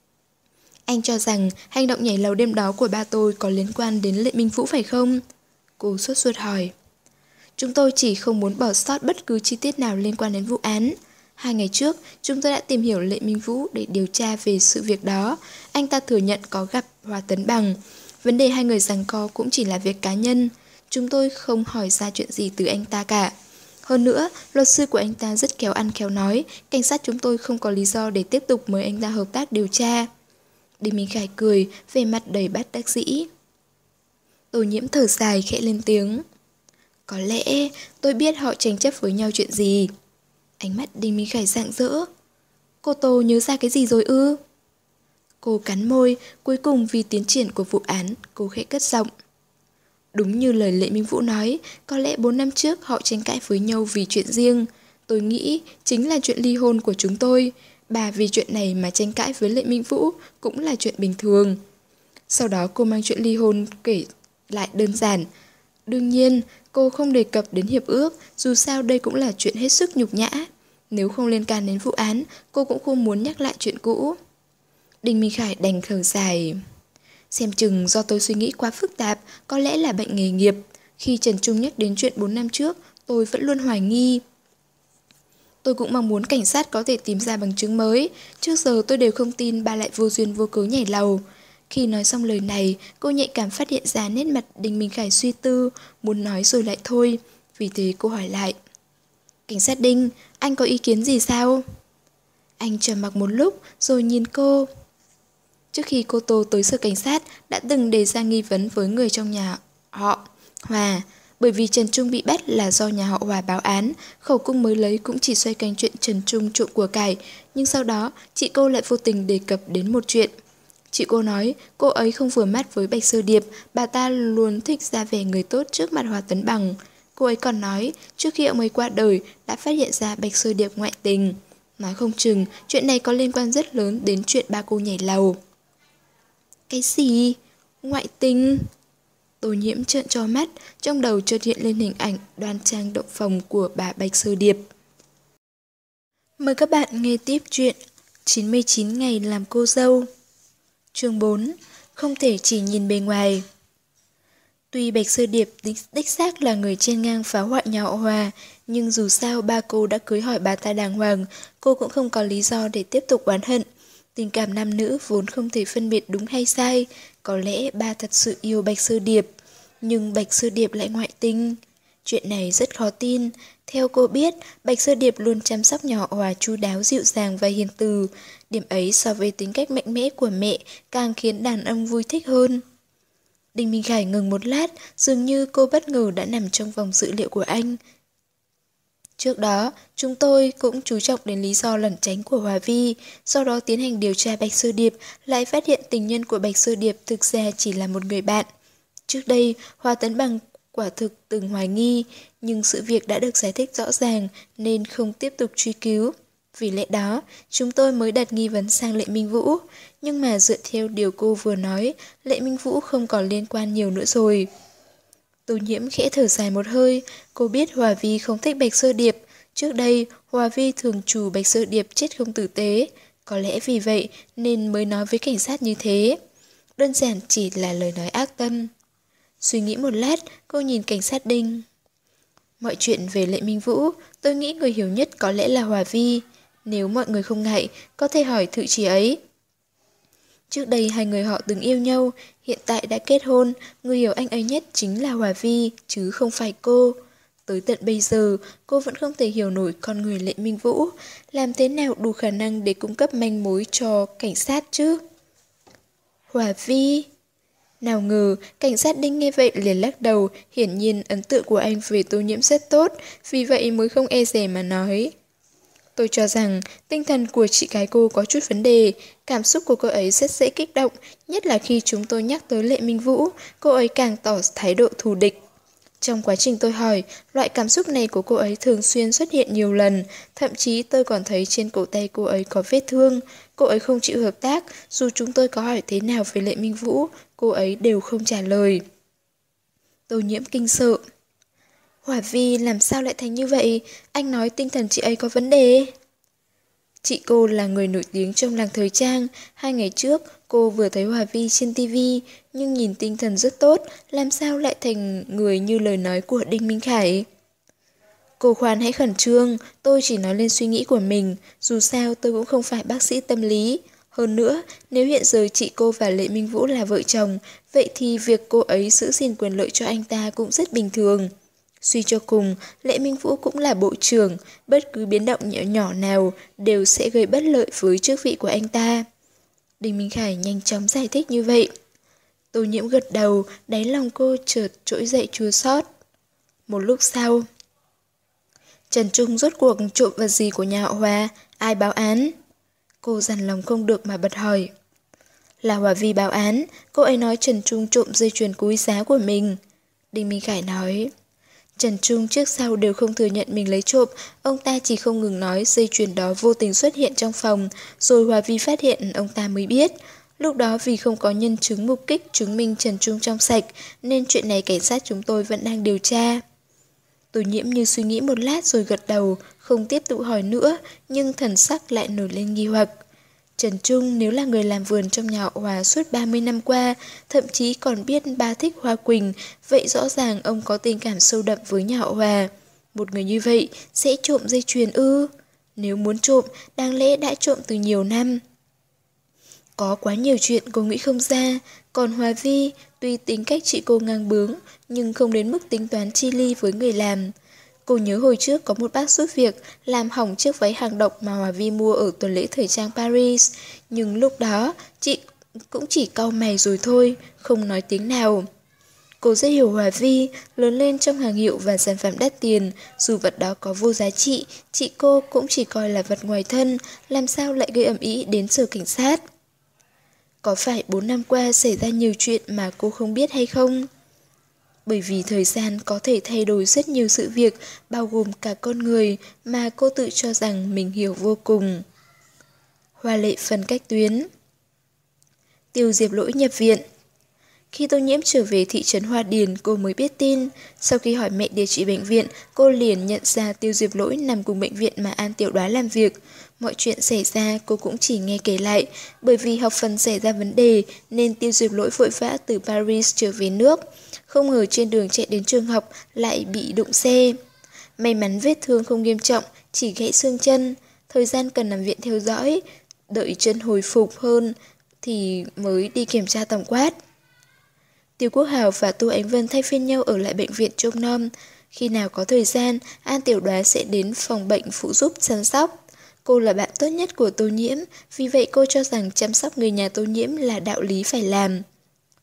Anh cho rằng hành động nhảy lầu đêm đó của ba tôi có liên quan đến Lệ Minh Vũ phải không? Cô sốt ruột hỏi. Chúng tôi chỉ không muốn bỏ sót bất cứ chi tiết nào liên quan đến vụ án. Hai ngày trước, chúng tôi đã tìm hiểu Lệ Minh Vũ để điều tra về sự việc đó. Anh ta thừa nhận có gặp Hòa Tấn Bằng. Vấn đề hai người giằng co cũng chỉ là việc cá nhân. Chúng tôi không hỏi ra chuyện gì từ anh ta cả. Hơn nữa, luật sư của anh ta rất khéo ăn khéo nói, cảnh sát chúng tôi không có lý do để tiếp tục mời anh ta hợp tác điều tra. Đinh Minh Khải cười, vẻ mặt đầy bất đắc dĩ. Tô Nhiễm thở dài khẽ lên tiếng. Có lẽ tôi biết họ tranh chấp với nhau chuyện gì. Ánh mắt Đinh Minh Khải rạng rỡ. Cô Tô nhớ ra cái gì rồi ư? Cô cắn môi, cuối cùng vì tiến triển của vụ án, cô khẽ cất giọng. Đúng như lời Lệ Minh Vũ nói, có lẽ bốn năm trước họ tranh cãi với nhau vì chuyện riêng. Tôi nghĩ chính là chuyện ly hôn của chúng tôi. Bà vì chuyện này mà tranh cãi với Lệ Minh Vũ cũng là chuyện bình thường. Sau đó cô mang chuyện ly hôn kể lại đơn giản. Đương nhiên, cô không đề cập đến hiệp ước, dù sao đây cũng là chuyện hết sức nhục nhã. Nếu không liên can đến vụ án, cô cũng không muốn nhắc lại chuyện cũ. Đinh Minh Khải đành thở dài. Xem chừng do tôi suy nghĩ quá phức tạp, có lẽ là bệnh nghề nghiệp. Khi Trần Trung nhắc đến chuyện bốn năm trước, tôi vẫn luôn hoài nghi. Tôi cũng mong muốn cảnh sát có thể tìm ra bằng chứng mới. Trước giờ tôi đều không tin ba lại vô duyên vô cớ nhảy lầu. Khi nói xong lời này, cô nhạy cảm phát hiện ra nét mặt Đinh Minh Khải suy tư, muốn nói rồi lại thôi. Vì thế cô hỏi lại. Cảnh sát Đinh, anh có ý kiến gì sao? Anh trầm mặc một lúc rồi nhìn cô. Trước khi cô Tô tới sở cảnh sát đã từng đề ra nghi vấn với người trong nhà họ, Hòa. Bởi vì Trần Trung bị bắt là do nhà họ Hòa báo án, khẩu cung mới lấy cũng chỉ xoay quanh chuyện Trần Trung trộm của cải. Nhưng sau đó, chị cô lại vô tình đề cập đến một chuyện. Chị cô nói cô ấy không vừa mắt với Bạch Sơ Điệp, bà ta luôn thích ra vẻ người tốt trước mặt Hòa Tấn Bằng. Cô ấy còn nói trước khi ông ấy qua đời đã phát hiện ra Bạch Sơ Điệp ngoại tình. Nói không chừng chuyện này có liên quan rất lớn đến chuyện ba cô nhảy lầu. Cái gì? Ngoại tình? Tô Nhiễm trợn tròn mắt, trong đầu chợt hiện lên hình ảnh đoan trang động phòng của bà Bạch Sơ Điệp. Mời các bạn nghe tiếp chuyện chín mươi chín ngày làm cô dâu. Chương bốn. Không thể chỉ nhìn bề ngoài. Tuy Bạch Sơ Điệp đích, đích xác là người trên ngang phá hoại nhà họ Hòa, nhưng dù sao ba cô đã cưới hỏi bà ta đàng hoàng, cô cũng không có lý do để tiếp tục oán hận. Tình cảm nam nữ vốn không thể phân biệt đúng hay sai, có lẽ ba thật sự yêu Bạch Sơ Điệp, nhưng Bạch Sơ Điệp lại ngoại tình. Chuyện này rất khó tin. Theo cô biết, Bạch Sơ Điệp luôn chăm sóc nhà họ Hòa chu đáo dịu dàng và hiền từ. Điểm ấy so với tính cách mạnh mẽ của mẹ càng khiến đàn ông vui thích hơn. Đinh Minh Khải ngừng một lát, dường như cô bất ngờ đã nằm trong vòng dữ liệu của anh. Trước đó, chúng tôi cũng chú trọng đến lý do lẩn tránh của Hòa Vi, sau đó tiến hành điều tra Bạch Sơ Điệp, lại phát hiện tình nhân của Bạch Sơ Điệp thực ra chỉ là một người bạn. Trước đây, Hoa Tấn Bằng quả thực từng hoài nghi, nhưng sự việc đã được giải thích rõ ràng nên không tiếp tục truy cứu. Vì lẽ đó, chúng tôi mới đặt nghi vấn sang Lệ Minh Vũ, nhưng mà dựa theo điều cô vừa nói, Lệ Minh Vũ không còn liên quan nhiều nữa rồi. Tô Nhiễm khẽ thở dài một hơi, cô biết Hòa Vi không thích Bạch Sơ Điệp. Trước đây, Hòa Vi thường trù Bạch Sơ Điệp chết không tử tế. Có lẽ vì vậy nên mới nói với cảnh sát như thế. Đơn giản chỉ là lời nói ác tâm. Suy nghĩ một lát, cô nhìn cảnh sát Đinh. Mọi chuyện về Lệ Minh Vũ, tôi nghĩ người hiểu nhất có lẽ là Hòa Vi. Nếu mọi người không ngại, có thể hỏi thử chị ấy. Trước đây hai người họ từng yêu nhau, hiện tại đã kết hôn, người hiểu anh ấy nhất chính là Hòa Vi, chứ không phải cô. Tới tận bây giờ, cô vẫn không thể hiểu nổi con người Lệ Minh Vũ, làm thế nào đủ khả năng để cung cấp manh mối cho cảnh sát chứ? Hòa Vi... Nào ngờ, cảnh sát Đinh nghe vậy liền lắc đầu, hiển nhiên ấn tượng của anh về Tô Nhiễm rất tốt, vì vậy mới không e dè mà nói. Tôi cho rằng tinh thần của chị gái cô có chút vấn đề, cảm xúc của cô ấy rất dễ kích động, nhất là khi chúng tôi nhắc tới Lệ Minh Vũ, cô ấy càng tỏ thái độ thù địch. Trong quá trình tôi hỏi, loại cảm xúc này của cô ấy thường xuyên xuất hiện nhiều lần, thậm chí tôi còn thấy trên cổ tay cô ấy có vết thương. Cô ấy không chịu hợp tác, dù chúng tôi có hỏi thế nào về Lệ Minh Vũ, cô ấy đều không trả lời. Tô Nhiễm kinh sợ. Hòa Vi làm sao lại thành như vậy? Anh nói tinh thần chị ấy có vấn đề. Chị cô là người nổi tiếng trong làng thời trang. Hai ngày trước, cô vừa thấy Hòa Vi trên tivi, nhưng nhìn tinh thần rất tốt, làm sao lại thành người như lời nói của Đinh Minh Khải? Cô khoan hãy khẩn trương, tôi chỉ nói lên suy nghĩ của mình, dù sao tôi cũng không phải bác sĩ tâm lý. Hơn nữa, nếu hiện giờ chị cô và Lệ Minh Vũ là vợ chồng, vậy thì việc cô ấy giữ gìn quyền lợi cho anh ta cũng rất bình thường. Suy cho cùng, Lệ Minh Vũ cũng là bộ trưởng, bất cứ biến động nhỏ nhỏ nào đều sẽ gây bất lợi với chức vị của anh ta. Đinh Minh Khải nhanh chóng giải thích như vậy. Tô Nhiễm gật đầu, đáy lòng cô chợt trỗi dậy chua xót. Một lúc sau, Trần Trung rốt cuộc trộm vật gì của nhà họ Hòa, ai báo án? Cô dằn lòng không được mà bật hỏi. Là Hòa Vi báo án, cô ấy nói Trần Trung trộm dây chuyền quý giá của mình. Đinh Minh Khải nói. Trần Trung trước sau đều không thừa nhận mình lấy trộm, ông ta chỉ không ngừng nói dây chuyền đó vô tình xuất hiện trong phòng, rồi Hòa Vi phát hiện ông ta mới biết. Lúc đó vì không có nhân chứng mục kích chứng minh Trần Trung trong sạch, nên chuyện này cảnh sát chúng tôi vẫn đang điều tra. Tô Nhiễm như suy nghĩ một lát rồi gật đầu, không tiếp tục hỏi nữa, nhưng thần sắc lại nổi lên nghi hoặc. Trần Trung nếu là người làm vườn trong nhà họ Hòa suốt ba mươi năm qua, thậm chí còn biết ba thích Hoa Quỳnh, vậy rõ ràng ông có tình cảm sâu đậm với nhà họ Hòa. Một người như vậy sẽ trộm dây chuyền ư? Nếu muốn trộm, đáng lẽ đã trộm từ nhiều năm. Có quá nhiều chuyện cô nghĩ không ra, còn Hòa Vi tuy tính cách chị cô ngang bướng, nhưng không đến mức tính toán chi ly với người làm. Cô nhớ hồi trước có một bác giúp việc làm hỏng chiếc váy hàng độc mà Hòa Vi mua ở tuần lễ thời trang Paris, nhưng lúc đó chị cũng chỉ cau mày rồi thôi, không nói tiếng nào. Cô rất hiểu Hòa Vi, lớn lên trong hàng hiệu và sản phẩm đắt tiền, dù vật đó có vô giá trị, chị cô cũng chỉ coi là vật ngoài thân, làm sao lại gây ầm ĩ đến sở cảnh sát. Có phải bốn năm qua xảy ra nhiều chuyện mà cô không biết hay không? Bởi vì thời gian có thể thay đổi rất nhiều sự việc, bao gồm cả con người mà cô tự cho rằng mình hiểu vô cùng. Hoa Lệ phân cách tuyến. Tiêu Diệp Lỗi nhập viện. Khi Tô Nhiễm trở về thị trấn Hoa Điền, cô mới biết tin. Sau khi hỏi mẹ địa chỉ bệnh viện, cô liền nhận ra Tiêu Diệp Lỗi nằm cùng bệnh viện mà An Tiểu Đoá làm việc. Mọi chuyện xảy ra cô cũng chỉ nghe kể lại, bởi vì học phần xảy ra vấn đề nên Tiêu Diệp Lỗi vội vã từ Paris trở về nước. Không ngờ trên đường chạy đến trường học lại bị đụng xe. May mắn vết thương không nghiêm trọng, chỉ gãy xương chân. Thời gian cần nằm viện theo dõi, đợi chân hồi phục hơn thì mới đi kiểm tra tổng quát. Tiêu Quốc Hào và Tô Ánh Vân thay phiên nhau ở lại bệnh viện trông nom. Khi nào có thời gian, An Tiểu Đoá sẽ đến phòng bệnh phụ giúp chăm sóc. Cô là bạn tốt nhất của Tô Nhiễm, vì vậy cô cho rằng chăm sóc người nhà Tô Nhiễm là đạo lý phải làm.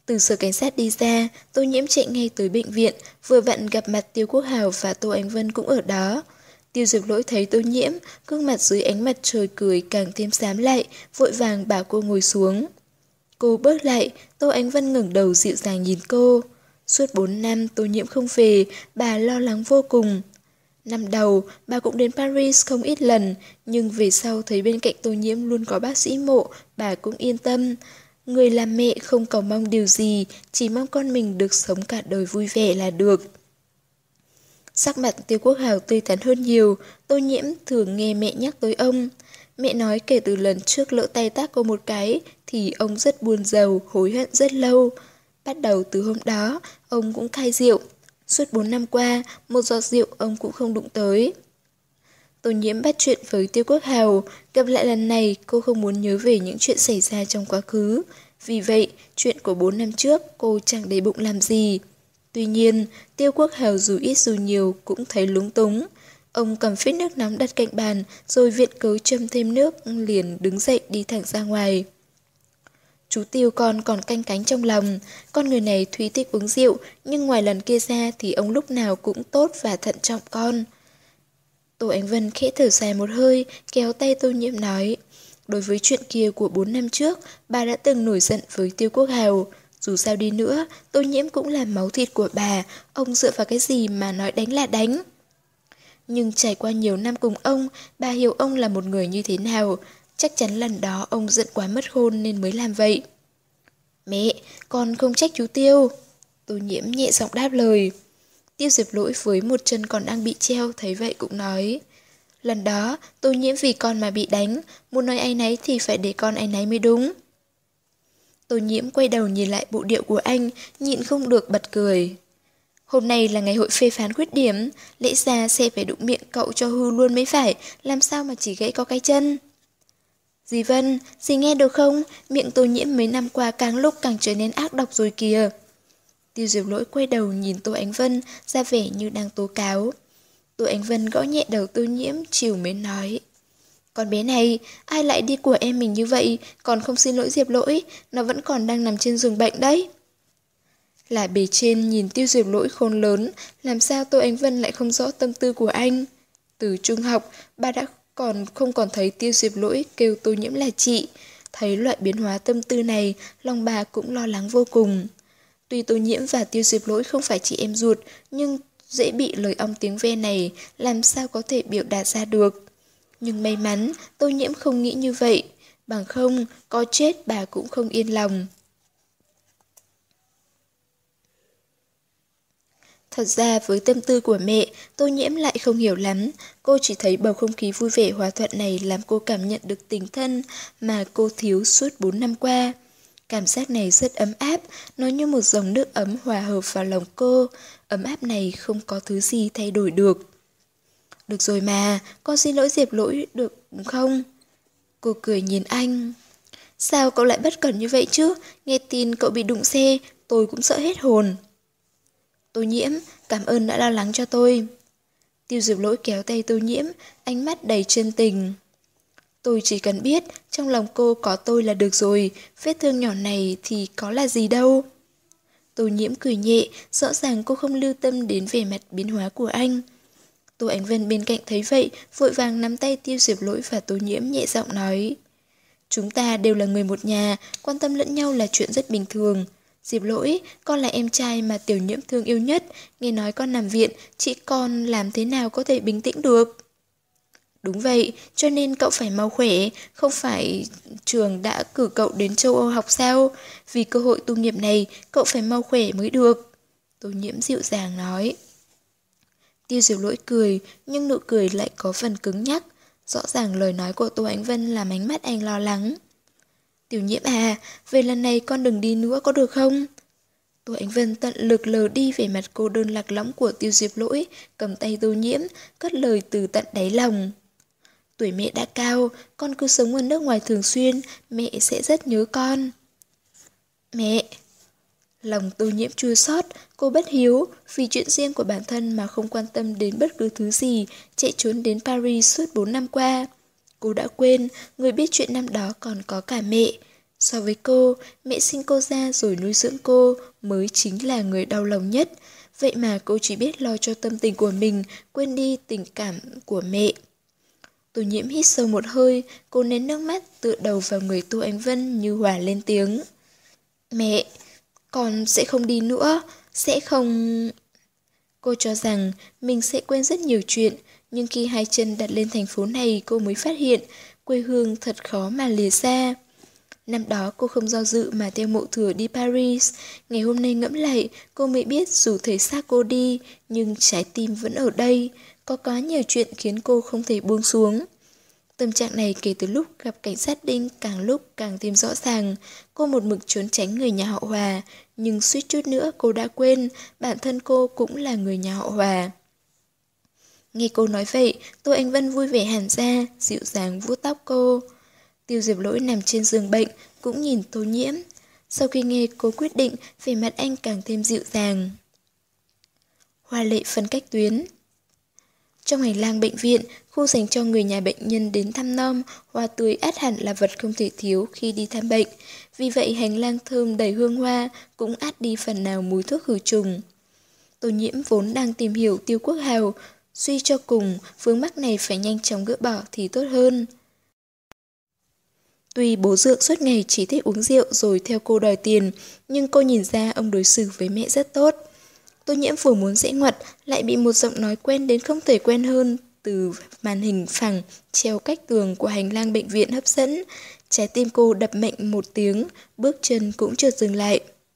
Từ sở cảnh sát đi ra, Tô Nhiễm chạy ngay tới bệnh viện, vừa vặn gặp mặt Tiêu Quốc Hào và Tô Ánh Vân cũng ở đó. Tiêu Diệp Lỗi thấy Tô Nhiễm, gương mặt dưới ánh mặt trời cười càng thêm xám lại, vội vàng bảo cô ngồi xuống. Cô bước lại, Tô Ánh Vân ngẩng đầu dịu dàng nhìn cô. Suốt bốn năm Tô Nhiễm không về, bà lo lắng vô cùng. Năm đầu, bà cũng đến Paris không ít lần, nhưng về sau thấy bên cạnh Tô Nhiễm luôn có bác sĩ Mộ, bà cũng yên tâm. Người làm mẹ không cầu mong điều gì, chỉ mong con mình được sống cả đời vui vẻ là được. Sắc mặt Tiêu Quốc Hào tươi thắn hơn nhiều, Tô Nhiễm thường nghe mẹ nhắc tới ông. Mẹ nói kể từ lần trước lỡ tay tác cô một cái, thì ông rất buồn rầu, hối hận rất lâu. Bắt đầu từ hôm đó, ông cũng cai rượu. Suốt bốn năm qua, một giọt rượu ông cũng không đụng tới. Tô Nhiễm bắt chuyện với Tiêu Quốc Hào, gặp lại lần này cô không muốn nhớ về những chuyện xảy ra trong quá khứ. Vì vậy, chuyện của bốn năm trước cô chẳng để bụng làm gì. Tuy nhiên, Tiêu Quốc Hào dù ít dù nhiều cũng thấy lúng túng. Ông cầm phích nước nóng đặt cạnh bàn, rồi viện cớ châm thêm nước, liền đứng dậy đi thẳng ra ngoài. Chú Tiêu con còn canh cánh trong lòng, con người này tuy thích uống rượu, nhưng ngoài lần kia ra thì ông lúc nào cũng tốt và thận trọng con. Tô Ánh Vân khẽ thở dài một hơi, kéo tay Tô Nhiễm nói. Đối với chuyện kia của bốn năm trước, bà đã từng nổi giận với Tiêu Quốc Hào. Dù sao đi nữa, Tô Nhiễm cũng là máu thịt của bà, ông dựa vào cái gì mà nói đánh là đánh. Nhưng trải qua nhiều năm cùng ông, bà hiểu ông là một người như thế nào. Chắc chắn lần đó ông giận quá mất khôn nên mới làm vậy. Mẹ, con không trách chú Tiêu. Tô Nhiễm nhẹ giọng đáp lời. Tiêu Diệp Lỗi với một chân còn đang bị treo thấy vậy cũng nói. Lần đó, Tô Nhiễm vì con mà bị đánh, muốn nói áy náy thì phải để con áy náy mới đúng. Tô Nhiễm quay đầu nhìn lại bộ điệu của anh, nhịn không được bật cười. Hôm nay là ngày hội phê phán khuyết điểm, lẽ ra sẽ phải đụng miệng cậu cho hư luôn mới phải, làm sao mà chỉ gãy có cái chân. Dì Vân, dì nghe được không? Miệng Tô Nhiễm mấy năm qua càng lúc càng trở nên ác độc rồi kìa. Tiêu Diệp Lỗi quay đầu nhìn Tô Ánh Vân, ra vẻ như đang tố cáo. Tô Ánh Vân gõ nhẹ đầu Tô Nhiễm, chiều mến nói. Con bé này, ai lại đi của em mình như vậy, còn không xin lỗi Diệp Lỗi, nó vẫn còn đang nằm trên giường bệnh đấy. Là bề trên nhìn Tiêu Diệp Lỗi khôn lớn, làm sao Tô Ánh Vân lại không rõ tâm tư của anh. Từ trung học, bà đã còn không còn thấy Tiêu Diệp Lỗi kêu Tô Nhiễm là chị. Thấy loại biến hóa tâm tư này, lòng bà cũng lo lắng vô cùng. Tuy Tô Nhiễm và Tiêu Diệp Lỗi không phải chị em ruột, nhưng dễ bị lời ong tiếng ve này, làm sao có thể biểu đạt ra được. Nhưng may mắn, Tô Nhiễm không nghĩ như vậy. Bằng không, có chết bà cũng không yên lòng. Thật ra với tâm tư của mẹ, Tô Nhiễm lại không hiểu lắm. Cô chỉ thấy bầu không khí vui vẻ hòa thuận này làm cô cảm nhận được tình thân mà cô thiếu suốt bốn năm qua. Cảm giác này rất ấm áp, nó như một dòng nước ấm hòa hợp vào lòng cô. Ấm áp này không có thứ gì thay đổi được. Được rồi mà, con xin lỗi Diệp Lỗi được không? Cô cười nhìn anh. Sao cậu lại bất cẩn như vậy chứ? Nghe tin cậu bị đụng xe, tôi cũng sợ hết hồn. Tô Nhiễm, cảm ơn đã lo lắng cho tôi. Tiêu Diệp Lỗi kéo tay Tô Nhiễm, ánh mắt đầy chân tình. Tôi chỉ cần biết trong lòng cô có tôi là được rồi, vết thương nhỏ này thì có là gì đâu. Tô Nhiễm cười nhẹ, rõ ràng cô không lưu tâm đến vẻ mặt biến hóa của anh. Tô Ánh Vân bên cạnh thấy vậy, vội vàng nắm tay Tiêu Diệp Lỗi và Tô Nhiễm nhẹ giọng nói. Chúng ta đều là người một nhà, quan tâm lẫn nhau là chuyện rất bình thường. Diệp Lỗi, con là em trai mà Tiểu Nhiễm thương yêu nhất, nghe nói con nằm viện, chị con làm thế nào có thể bình tĩnh được? Đúng vậy, cho nên cậu phải mau khỏe, không phải trường đã cử cậu đến châu Âu học sao? Vì cơ hội tu nghiệp này, cậu phải mau khỏe mới được. Tô Nhiễm dịu dàng nói. Tiêu Diệp Lỗi cười, nhưng nụ cười lại có phần cứng nhắc. Rõ ràng lời nói của Tô Ánh Vân làm ánh mắt anh lo lắng. Tiểu Nhiễm à, về lần này con đừng đi nữa có được không? Tô Ánh Vân tận lực lờ đi về mặt cô đơn lạc lõng của Tiêu Diệp Lỗi, cầm tay Tô Nhiễm, cất lời từ tận đáy lòng. Tuổi mẹ đã cao, con cứ sống ở nước ngoài thường xuyên, mẹ sẽ rất nhớ con. Mẹ! Lòng Tô Nhiễm chua xót, cô bất hiếu, vì chuyện riêng của bản thân mà không quan tâm đến bất cứ thứ gì, chạy trốn đến Paris suốt bốn năm qua. Cô đã quên, người biết chuyện năm đó còn có cả mẹ. So với cô, mẹ sinh cô ra rồi nuôi dưỡng cô mới chính là người đau lòng nhất. Vậy mà cô chỉ biết lo cho tâm tình của mình, quên đi tình cảm của mẹ. Tô Nhiễm hít sâu một hơi, cô nén nước mắt tựa đầu vào người Tô Ánh Vân như hòa lên tiếng. Mẹ, con sẽ không đi nữa, sẽ không... Cô cho rằng mình sẽ quên rất nhiều chuyện, nhưng khi hai chân đặt lên thành phố này cô mới phát hiện quê hương thật khó mà lìa xa. Năm đó cô không do dự mà theo mộ thừa đi Paris. Ngày hôm nay ngẫm lại, cô mới biết dù thể xác cô đi, nhưng trái tim vẫn ở đây. Có quá nhiều chuyện khiến cô không thể buông xuống. Tâm trạng này kể từ lúc gặp cảnh sát Đinh càng lúc càng thêm rõ ràng. Cô một mực trốn tránh người nhà họ Hòa, nhưng suýt chút nữa cô đã quên bản thân cô cũng là người nhà họ Hòa. Nghe cô nói vậy, Tô Ánh Vân vui vẻ hẳn ra, dịu dàng vuốt tóc cô. Tiêu Diệp Lỗi nằm trên giường bệnh, cũng nhìn Tô Nhiễm. Sau khi nghe cô quyết định, vẻ mặt anh càng thêm dịu dàng. Hoa lệ phân cách tuyến. Trong hành lang bệnh viện, khu dành cho người nhà bệnh nhân đến thăm nom, hoa tươi ắt hẳn là vật không thể thiếu khi đi thăm bệnh. Vì vậy hành lang thơm đầy hương hoa cũng át đi phần nào mùi thuốc khử trùng. Tô Nhiễm vốn đang tìm hiểu Tiêu Quốc Hào, suy cho cùng, vướng mắc này phải nhanh chóng gỡ bỏ thì tốt hơn. Tuy bố Dượng suốt ngày chỉ thích uống rượu rồi theo cô đòi tiền, nhưng cô nhìn ra ông đối xử với mẹ rất tốt. Tô Nhiễm vừa muốn giãy ngoặt, lại bị một giọng nói quen đến không thể quen hơn từ màn hình phẳng treo cách tường của hành lang bệnh viện hấp dẫn. Trái tim cô đập mạnh một tiếng, bước chân cũng chợt dừng lại.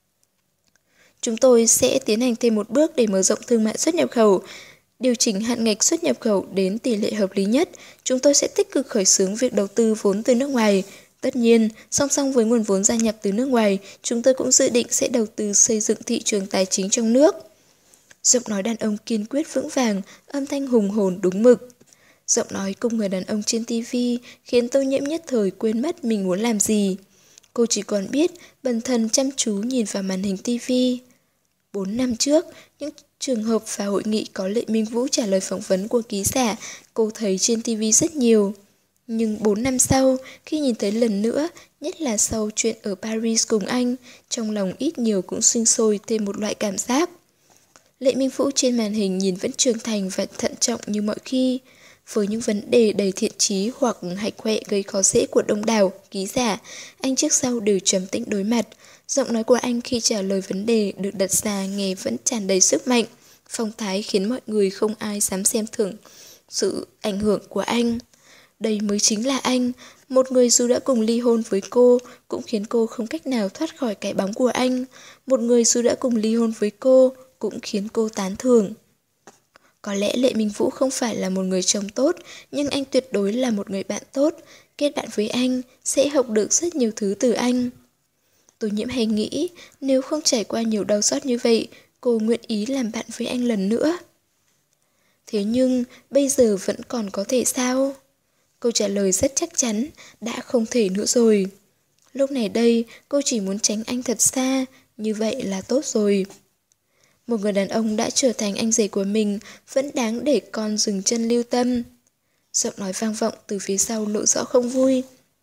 Chúng tôi sẽ tiến hành thêm một bước để mở rộng thương mại xuất nhập khẩu. Điều chỉnh hạn ngạch xuất nhập khẩu đến tỷ lệ hợp lý nhất. Chúng tôi sẽ tích cực khởi xướng việc đầu tư vốn từ nước ngoài. Tất nhiên, song song với nguồn vốn gia nhập từ nước ngoài, chúng tôi cũng dự định sẽ đầu tư xây dựng thị trường tài chính trong nước. Giọng nói đàn ông kiên quyết vững vàng, âm thanh hùng hồn đúng mực. Giọng nói cùng người đàn ông trên tivi khiến Tô Nhiễm nhất thời quên mất mình muốn làm gì. Cô chỉ còn biết bần thần chăm chú nhìn vào màn hình tivi. Bốn năm trước, những trường hợp và hội nghị có Lệ Minh Vũ trả lời phỏng vấn của ký giả, cô thấy trên tivi rất nhiều. Nhưng bốn năm sau, khi nhìn thấy lần nữa, nhất là sau chuyện ở Paris cùng anh, trong lòng ít nhiều cũng sinh sôi thêm một loại cảm giác. Lệ Minh Vũ trên màn hình nhìn vẫn trưởng thành và thận trọng như mọi khi. Với những vấn đề đầy thiện chí hoặc hạch hoẹ gây khó dễ của đông đảo, ký giả, anh trước sau đều trầm tĩnh đối mặt. Giọng nói của anh khi trả lời vấn đề được đặt ra nghe vẫn tràn đầy sức mạnh. Phong thái khiến mọi người không ai dám xem thường sự ảnh hưởng của anh. Đây mới chính là anh, một người dù đã cùng ly hôn với cô cũng khiến cô không cách nào thoát khỏi cái bóng của anh. Một người dù đã cùng ly hôn với cô cũng khiến cô tán thưởng. Có lẽ Lệ Minh Vũ không phải là một người chồng tốt, nhưng anh tuyệt đối là một người bạn tốt. Kết bạn với anh sẽ học được rất nhiều thứ từ anh. Tô Nhiễm hay nghĩ nếu không trải qua nhiều đau xót như vậy, cô nguyện ý làm bạn với anh lần nữa. Thế nhưng bây giờ vẫn còn có thể sao? Câu trả lời rất chắc chắn, đã không thể nữa rồi. Lúc này đây, cô chỉ muốn tránh anh thật xa, như vậy là tốt rồi. Một người đàn ông đã trở thành anh rể của mình, vẫn đáng để con dừng chân lưu tâm. Giọng nói vang vọng từ phía sau lộ rõ không vui.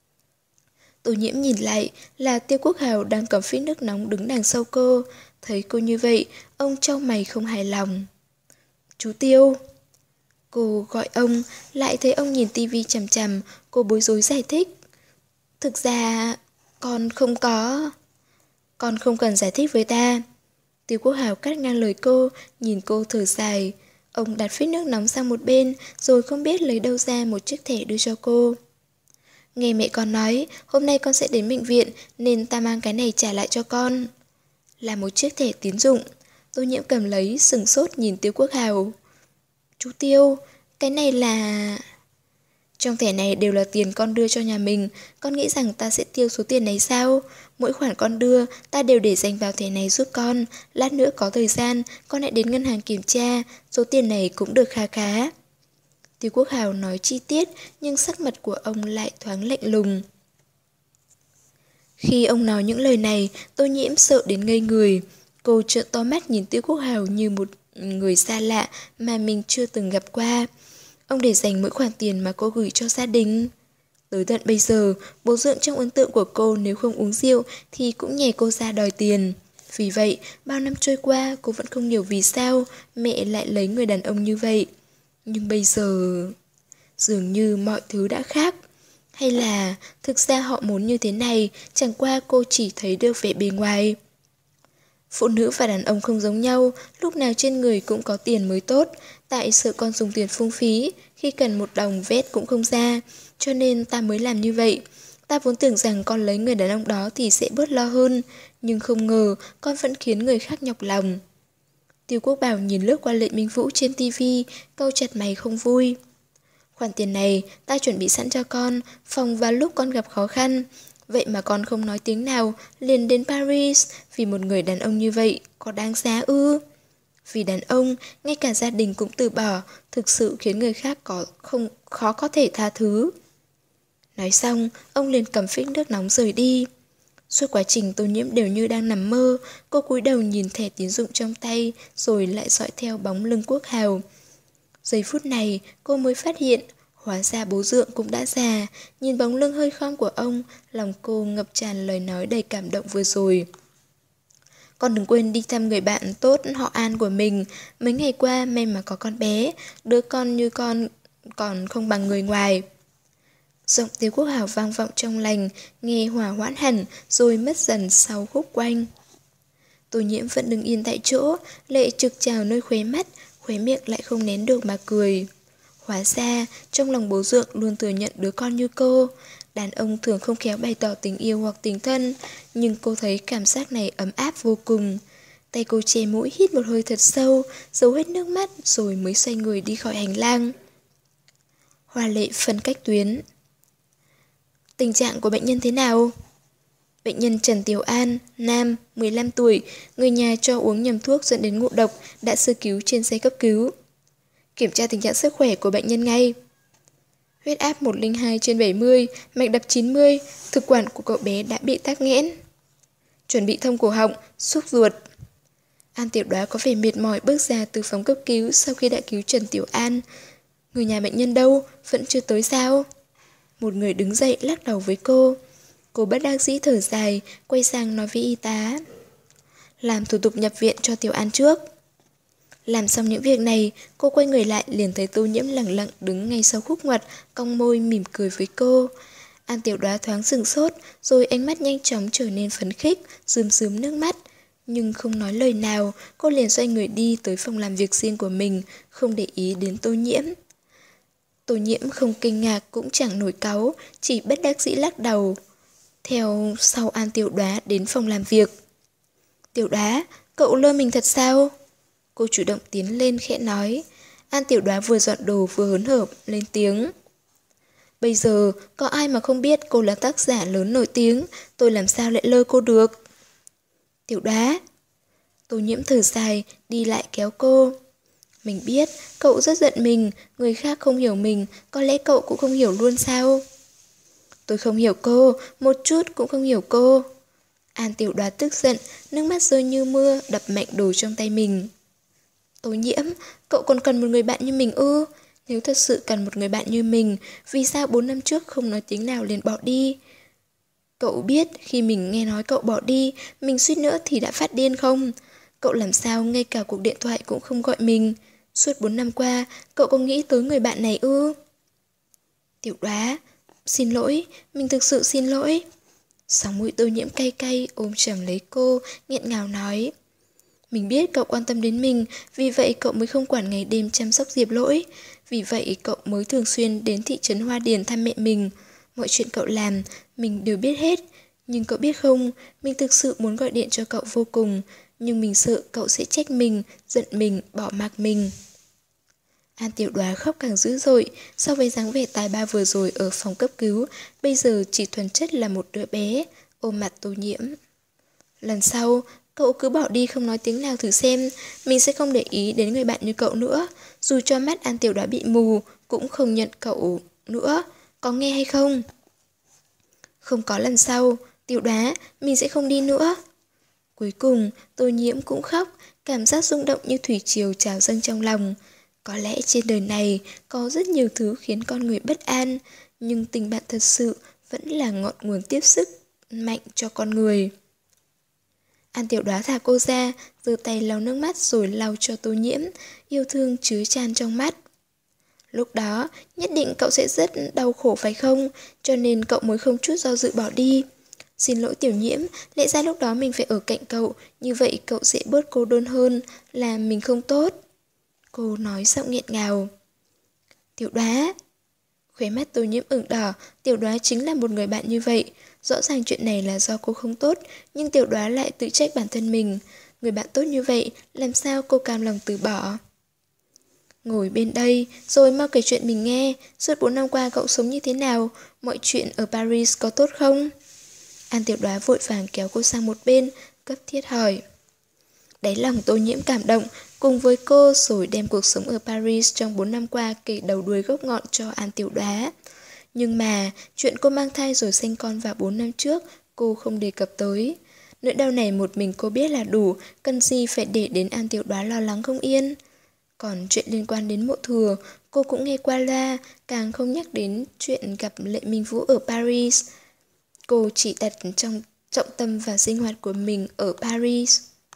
Tô Nhiễm nhìn lại là Tiêu Quốc Hào đang cầm phích nước nóng đứng đằng sau cô. Thấy cô như vậy, ông chau mày không hài lòng. Chú Tiêu. Cô gọi ông, lại thấy ông nhìn tivi chằm chằm, cô bối rối giải thích. Thực ra, con không có... Con không cần giải thích với ta. Tiêu Quốc Hào cắt ngang lời cô, nhìn cô thở dài. Ông đặt phích nước nóng sang một bên, rồi không biết lấy đâu ra một chiếc thẻ đưa cho cô. Nghe mẹ con nói, hôm nay con sẽ đến bệnh viện, nên ta mang cái này trả lại cho con. Là một chiếc thẻ tín dụng. Tô Nhiễm cầm lấy, sừng sốt nhìn Tiêu Quốc Hào. Chú Tiêu, cái này là... Trong thẻ này đều là tiền con đưa cho nhà mình, con nghĩ rằng ta sẽ tiêu số tiền này sao? Mỗi khoản con đưa, ta đều để dành vào thẻ này giúp con. Lát nữa có thời gian, con hãy đến ngân hàng kiểm tra, số tiền này cũng được khá khá. Tiêu Quốc Hào nói chi tiết, nhưng sắc mặt của ông lại thoáng lạnh lùng. Khi ông nói những lời này, Tô Nhiễm sợ đến ngây người. Cô trợn to mắt nhìn Tiêu Quốc Hào như một người xa lạ mà mình chưa từng gặp qua. Ông để dành mỗi khoản tiền mà cô gửi cho gia đình. Tới tận bây giờ, bố Dượng trong ấn tượng của cô nếu không uống rượu thì cũng nhè cô ra đòi tiền. Vì vậy, bao năm trôi qua cô vẫn không hiểu vì sao mẹ lại lấy người đàn ông như vậy. Nhưng bây giờ... dường như mọi thứ đã khác. Hay là thực ra họ muốn như thế này, chẳng qua cô chỉ thấy được vẻ bề ngoài. Phụ nữ và đàn ông không giống nhau, lúc nào trên người cũng có tiền mới tốt. Tại sợ con dùng tiền phung phí, khi cần một đồng vét cũng không ra. Cho nên ta mới làm như vậy. Ta vốn tưởng rằng con lấy người đàn ông đó thì sẽ bớt lo hơn. Nhưng không ngờ con vẫn khiến người khác nhọc lòng. Tiêu Quốc Bảo nhìn lướt qua Lệ Minh Vũ trên tivi, cau chặt mày không vui. Khoản tiền này ta chuẩn bị sẵn cho con, phòng vào lúc con gặp khó khăn. Vậy mà con không nói tiếng nào, liền đến Paris vì một người đàn ông như vậy, có đáng giá ư? Vì đàn ông, ngay cả gia đình cũng từ bỏ, thực sự khiến người khác có không khó có thể tha thứ. Nói xong, ông liền cầm phích nước nóng rời đi. Suốt quá trình Tô Nhiễm đều như đang nằm mơ, cô cúi đầu nhìn thẻ tín dụng trong tay, rồi lại dõi theo bóng lưng Quốc Hào. Giây phút này, cô mới phát hiện, hóa ra bố Dượng cũng đã già, nhìn bóng lưng hơi khom của ông, lòng cô ngập tràn lời nói đầy cảm động vừa rồi. Con đừng quên đi thăm người bạn tốt họ An của mình, mấy ngày qua may mà có con bé, đứa con như con còn không bằng người ngoài. Giọng Tiêu Quốc Hào vang vọng trong lành, nghe hòa hoãn hẳn, rồi mất dần sau khúc quanh. Tô Nhiễm vẫn đứng yên tại chỗ, lệ trực trào nơi khóe mắt, khóe miệng lại không nén được mà cười. Hóa ra, trong lòng bố Dượng luôn thừa nhận đứa con như cô. Đàn ông thường không khéo bày tỏ tình yêu hoặc tình thân, nhưng cô thấy cảm giác này ấm áp vô cùng. Tay cô che mũi hít một hơi thật sâu, giấu hết nước mắt rồi mới xoay người đi khỏi hành lang. Hoa Lệ phân cách tuyến. Tình trạng của bệnh nhân thế nào? Bệnh nhân Trần Tiểu An, nam, mười lăm tuổi, người nhà cho uống nhầm thuốc dẫn đến ngộ độc, đã sơ cứu trên xe cấp cứu. Kiểm tra tình trạng sức khỏe của bệnh nhân ngay. Huyết áp một không hai trên bảy mươi, mạch đập chín mươi, thực quản của cậu bé đã bị tắc nghẽn. Chuẩn bị thông cổ họng, xúc ruột. An Tiểu Đoá có vẻ mệt mỏi bước ra từ phòng cấp cứu sau khi đã cứu Trần Tiểu An. Người nhà bệnh nhân đâu? Vẫn chưa tới sao? Một người đứng dậy lắc đầu với cô. Cô bất đắc dĩ thở dài, quay sang nói với y tá. Làm thủ tục nhập viện cho Tiểu An trước. Làm xong những việc này, cô quay người lại liền thấy Tô Nhiễm lẳng lặng đứng ngay sau khúc ngoặt, cong môi mỉm cười với cô. An Tiểu Đoá thoáng sửng sốt, rồi ánh mắt nhanh chóng trở nên phấn khích, rơm rớm nước mắt. Nhưng không nói lời nào, cô liền xoay người đi tới phòng làm việc riêng của mình, không để ý đến Tô Nhiễm. Tô Nhiễm không kinh ngạc cũng chẳng nổi cáu, chỉ bất đắc dĩ lắc đầu. Theo sau An Tiểu Đoá đến phòng làm việc. Tiểu Đoá, cậu lơ mình thật sao? Cô chủ động tiến lên khẽ nói. An Tiểu Đoá vừa dọn đồ vừa hớn hở lên tiếng. Bây giờ có ai mà không biết cô là tác giả lớn nổi tiếng, tôi làm sao lại lơ cô được? Tiểu Đoá. Tô Nhiễm thở dài, đi lại kéo cô. Mình biết, cậu rất giận mình, người khác không hiểu mình, có lẽ cậu cũng không hiểu luôn sao? Tôi không hiểu cô, một chút cũng không hiểu cô. An Tiểu Đoá tức giận, nước mắt rơi như mưa, đập mạnh đồ trong tay mình. Tô Nhiễm, cậu còn cần một người bạn như mình ư? Nếu thật sự cần một người bạn như mình, vì sao bốn năm trước không nói tiếng nào liền bỏ đi? Cậu biết khi mình nghe nói cậu bỏ đi, mình suýt nữa thì đã phát điên không? Cậu làm sao ngay cả cuộc điện thoại cũng không gọi mình? Suốt bốn năm qua, cậu có nghĩ tới người bạn này ư? Tiểu Đoá, xin lỗi, mình thực sự xin lỗi. Sóng mũi Tô Nhiễm cay cay ôm chầm lấy cô, nghẹn ngào nói. Mình biết cậu quan tâm đến mình, vì vậy cậu mới không quản ngày đêm chăm sóc Diệp Lỗi. Vì vậy cậu mới thường xuyên đến thị trấn Hoa Điền thăm mẹ mình. Mọi chuyện cậu làm, mình đều biết hết. Nhưng cậu biết không, mình thực sự muốn gọi điện cho cậu vô cùng. Nhưng mình sợ cậu sẽ trách mình, giận mình, bỏ mặc mình. An Tiểu Đoá khóc càng dữ dội, so với dáng vẻ tài ba vừa rồi ở phòng cấp cứu, bây giờ chỉ thuần chất là một đứa bé, ôm mặt Tô Nhiễm. Lần sau, cậu cứ bỏ đi không nói tiếng nào thử xem, mình sẽ không để ý đến người bạn như cậu nữa, dù cho mắt An Tiểu Đoá bị mù, cũng không nhận cậu nữa, có nghe hay không? Không có lần sau, Tiểu Đoá, mình sẽ không đi nữa. Cuối cùng, Tô Nhiễm cũng khóc, cảm giác rung động như thủy triều trào dâng trong lòng. Có lẽ trên đời này có rất nhiều thứ khiến con người bất an, nhưng tình bạn thật sự vẫn là ngọn nguồn tiếp sức mạnh cho con người. An Tiểu Đoá thả cô ra, giơ tay lau nước mắt rồi lau cho Tô Nhiễm, yêu thương chứa chan trong mắt. Lúc đó, nhất định cậu sẽ rất đau khổ phải không, cho nên cậu mới không chút do dự bỏ đi. Xin lỗi Tiểu Nhiễm, lẽ ra lúc đó mình phải ở cạnh cậu, như vậy cậu sẽ bớt cô đơn hơn, là mình không tốt. Cô nói giọng nghẹn ngào. Tiểu Đoá. Khóe mắt Tô Nhiễm ửng đỏ, Tiểu Đoá chính là một người bạn như vậy. Rõ ràng chuyện này là do cô không tốt, nhưng Tiểu Đoá lại tự trách bản thân mình. Người bạn tốt như vậy, làm sao cô cam lòng từ bỏ? Ngồi bên đây, rồi mau kể chuyện mình nghe. Suốt bốn năm qua cậu sống như thế nào? Mọi chuyện ở Paris có tốt không? An Tiểu Đoá vội vàng kéo cô sang một bên, cấp thiết hỏi. Đáy lòng Tô Nhiễm cảm động, cùng với cô rồi đem cuộc sống ở Paris trong bốn năm qua kể đầu đuôi gốc ngọn cho An Tiểu Đoá. Nhưng mà, chuyện cô mang thai rồi sinh con vào bốn năm trước, cô không đề cập tới. Nỗi đau này một mình cô biết là đủ, cần gì phải để đến An Tiểu Đoá lo lắng không yên. Còn chuyện liên quan đến Mộ Thừa, cô cũng nghe qua loa, càng không nhắc đến chuyện gặp Lệ Minh Vũ ở Paris. Cô chỉ đặt trong trọng tâm vào sinh hoạt của mình ở Paris.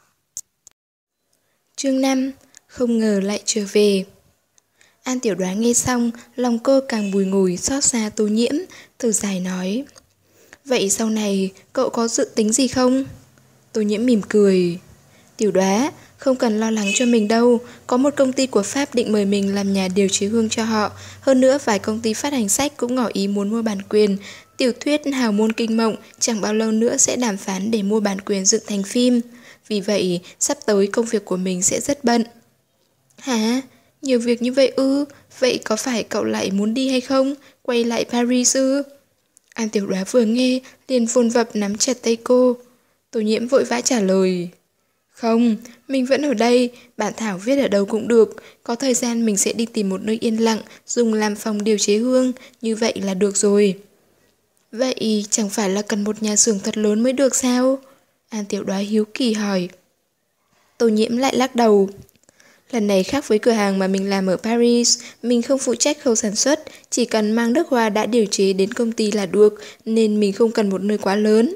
Chương năm. Không ngờ lại trở về. An Tiểu Đoá nghe xong, lòng cô càng bùi ngùi xót xa Tô Nhiễm, thở dài nói. Vậy sau này, cậu có dự tính gì không? Tô Nhiễm mỉm cười. Tiểu Đoá, không cần lo lắng cho mình đâu, có một công ty của Pháp định mời mình làm nhà điều chế hương cho họ. Hơn nữa vài công ty phát hành sách cũng ngỏ ý muốn mua bản quyền. Tiểu thuyết Hào Môn Kinh Mộng chẳng bao lâu nữa sẽ đàm phán để mua bản quyền dựng thành phim. Vì vậy, sắp tới công việc của mình sẽ rất bận. Hả? Nhiều việc như vậy ư? Vậy có phải cậu lại muốn đi hay không? Quay lại Paris ư? An Tiểu Đoá vừa nghe, liền vồn vập nắm chặt tay cô. Tô Nhiễm vội vã trả lời. Không, mình vẫn ở đây, bản thảo viết ở đâu cũng được. Có thời gian mình sẽ đi tìm một nơi yên lặng, dùng làm phòng điều chế hương, như vậy là được rồi. Vậy chẳng phải là cần một nhà xưởng thật lớn mới được sao? An Tiểu Đoá hiếu kỳ hỏi. Tô Nhiễm lại lắc đầu. Lần này khác với cửa hàng mà mình làm ở Paris, mình không phụ trách khâu sản xuất, chỉ cần mang nước hoa đã điều chế đến công ty là được, nên mình không cần một nơi quá lớn.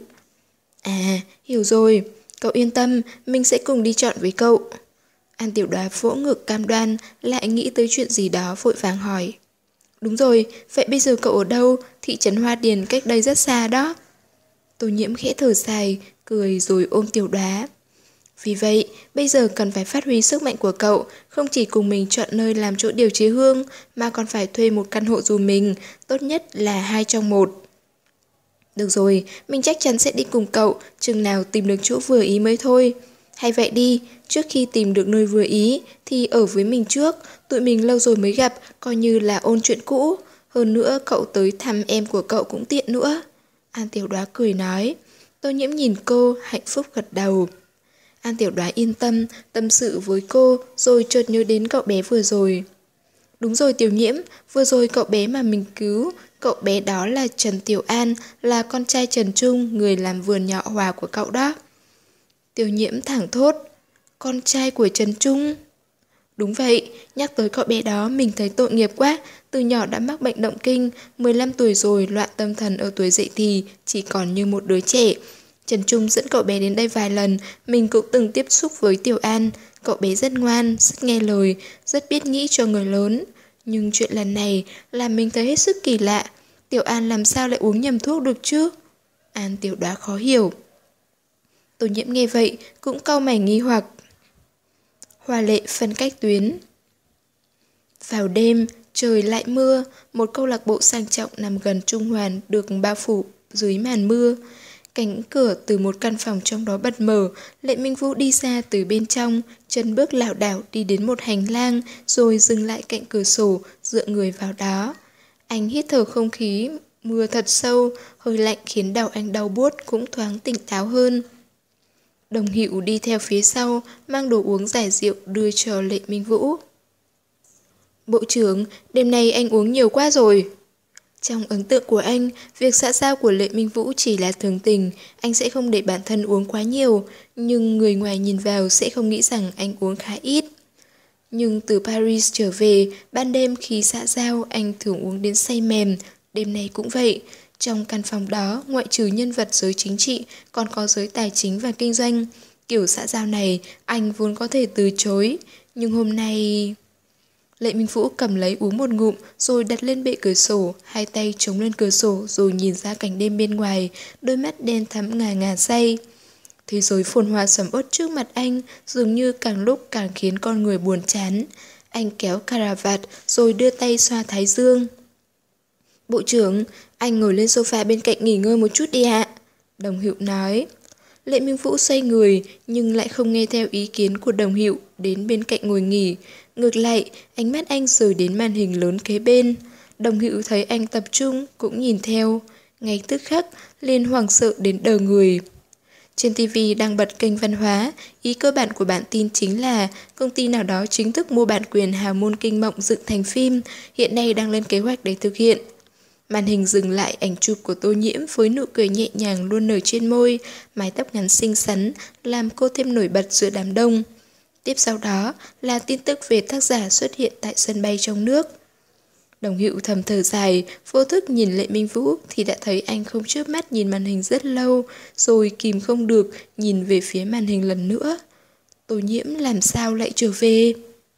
À, hiểu rồi, cậu yên tâm, mình sẽ cùng đi chọn với cậu. An Tiểu Đoá vỗ ngực cam đoan, lại nghĩ tới chuyện gì đó vội vàng hỏi. Đúng rồi, vậy bây giờ cậu ở đâu? Thị trấn Hoa Điền cách đây rất xa đó. Tô Nhiễm khẽ thở dài, cười rồi ôm Tiểu Đoá. Vì vậy, bây giờ cần phải phát huy sức mạnh của cậu, không chỉ cùng mình chọn nơi làm chỗ điều chế hương, mà còn phải thuê một căn hộ dùm mình, tốt nhất là hai trong một. Được rồi, mình chắc chắn sẽ đi cùng cậu, chừng nào tìm được chỗ vừa ý mới thôi. Hay vậy đi, trước khi tìm được nơi vừa ý, thì ở với mình trước, tụi mình lâu rồi mới gặp, coi như là ôn chuyện cũ. Hơn nữa, cậu tới thăm em của cậu cũng tiện nữa. An Tiểu Đoá cười nói. Tô Nhiễm nhìn cô, hạnh phúc gật đầu. An Tiểu Đoá yên tâm, tâm sự với cô, rồi chợt nhớ đến cậu bé vừa rồi. Đúng rồi Tiểu Nhiễm, vừa rồi cậu bé mà mình cứu, cậu bé đó là Trần Tiểu An, là con trai Trần Trung, người làm vườn nhỏ Hòa của cậu đó. Tiểu Nhiễm thẳng thốt, con trai của Trần Trung. Đúng vậy, nhắc tới cậu bé đó mình thấy tội nghiệp quá, từ nhỏ đã mắc bệnh động kinh, mười lăm tuổi rồi loạn tâm thần ở tuổi dậy thì, chỉ còn như một đứa trẻ. Trần Trung dẫn cậu bé đến đây vài lần, mình cũng từng tiếp xúc với Tiểu An. Cậu bé rất ngoan, rất nghe lời, rất biết nghĩ cho người lớn. Nhưng chuyện lần này làm mình thấy hết sức kỳ lạ. Tiểu An làm sao lại uống nhầm thuốc được chứ? An Tiểu Đoá khó hiểu. Tô Nhiễm nghe vậy, cũng cau mày nghi hoặc. Hoa lệ phân cách tuyến. Vào đêm, trời lại mưa, một câu lạc bộ sang trọng nằm gần Trung Hoàn được bao phủ dưới màn mưa. Cánh cửa từ một căn phòng trong đó bật mở, Lệ Minh Vũ đi ra từ bên trong, chân bước lảo đảo đi đến một hành lang, rồi dừng lại cạnh cửa sổ, dựa người vào đó. Anh hít thở không khí, mưa thật sâu, hơi lạnh khiến đầu anh đau buốt cũng thoáng tỉnh táo hơn. Đồng Hữu đi theo phía sau, mang đồ uống giải rượu đưa cho Lệ Minh Vũ. Bộ trưởng, đêm nay anh uống nhiều quá rồi. Trong ấn tượng của anh, việc xã giao của Lệ Minh Vũ chỉ là thường tình, anh sẽ không để bản thân uống quá nhiều, nhưng người ngoài nhìn vào sẽ không nghĩ rằng anh uống khá ít. Nhưng từ Paris trở về, ban đêm khi xã giao anh thường uống đến say mềm, Đêm nay cũng vậy. Trong căn phòng đó, ngoại trừ nhân vật giới chính trị, còn có giới tài chính và kinh doanh. Kiểu xã giao này, anh vốn có thể từ chối. Nhưng hôm nay... Lệ Minh Vũ cầm lấy uống một ngụm, rồi đặt lên bệ cửa sổ, hai tay chống lên cửa sổ rồi nhìn ra cảnh đêm bên ngoài, đôi mắt đen thắm ngà ngà say. Thế giới phồn hoa sầm uất trước mặt anh, dường như càng lúc càng khiến con người buồn chán. Anh kéo cà vạt rồi đưa tay xoa thái dương. Bộ trưởng, anh ngồi lên sofa bên cạnh nghỉ ngơi một chút đi ạ. Đồng Hiệu nói. Lệ Minh Vũ xoay người nhưng lại không nghe theo ý kiến của Đồng Hiệu, đến bên cạnh ngồi nghỉ. Ngược lại, ánh mắt anh rời đến màn hình lớn kế bên. Đồng Hiệu thấy anh tập trung cũng nhìn theo. Ngay tức khắc, liền hoảng sợ đến đờ người. Trên ti vi đang bật kênh văn hóa, ý cơ bản của bản tin chính là công ty nào đó chính thức mua bản quyền Hào Môn Kinh Mộng dựng thành phim, hiện nay đang lên kế hoạch để thực hiện. Màn hình dừng lại ảnh chụp của Tô Nhiễm với nụ cười nhẹ nhàng luôn nở trên môi, mái tóc ngắn xinh xắn, làm cô thêm nổi bật giữa đám đông. Tiếp sau đó là tin tức về tác giả xuất hiện tại sân bay trong nước. Đồng Hiệu thầm thở dài, vô thức nhìn Lệ Minh Vũ thì đã thấy anh không chớp mắt nhìn màn hình rất lâu, rồi kìm không được nhìn về phía màn hình lần nữa. Tô Nhiễm làm sao lại trở về?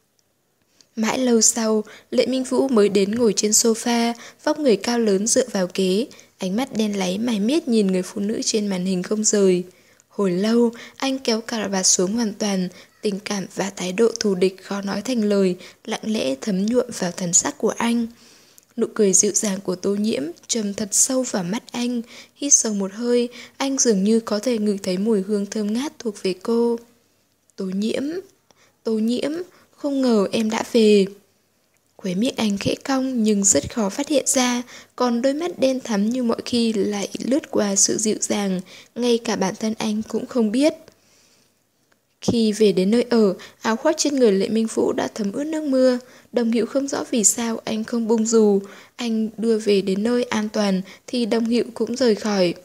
Mãi lâu sau, Lệ Minh Vũ mới đến ngồi trên sofa, vóc người cao lớn dựa vào ghế, ánh mắt đen láy mải miết nhìn người phụ nữ trên màn hình không rời. Hồi lâu, anh kéo cà vạt xuống hoàn toàn, tình cảm và thái độ thù địch khó nói thành lời, lặng lẽ thấm nhuộm vào thần sắc của anh. Nụ cười dịu dàng của Tô Nhiễm trầm thật sâu vào mắt anh, hít sâu một hơi, anh dường như có thể ngửi thấy mùi hương thơm ngát thuộc về cô. Tô Nhiễm, Tô Nhiễm, không ngờ em đã về. Khóe miệng anh khẽ cong nhưng rất khó phát hiện ra, còn đôi mắt đen thắm như mọi khi lại lướt qua sự dịu dàng, ngay cả bản thân anh cũng không biết. Khi về đến nơi ở, áo khoác trên người Lệ Minh Vũ đã thấm ướt nước mưa. Đồng Hiệu không rõ vì sao anh không bung dù. Anh đưa về đến nơi an toàn thì Đồng Hiệu cũng rời khỏi.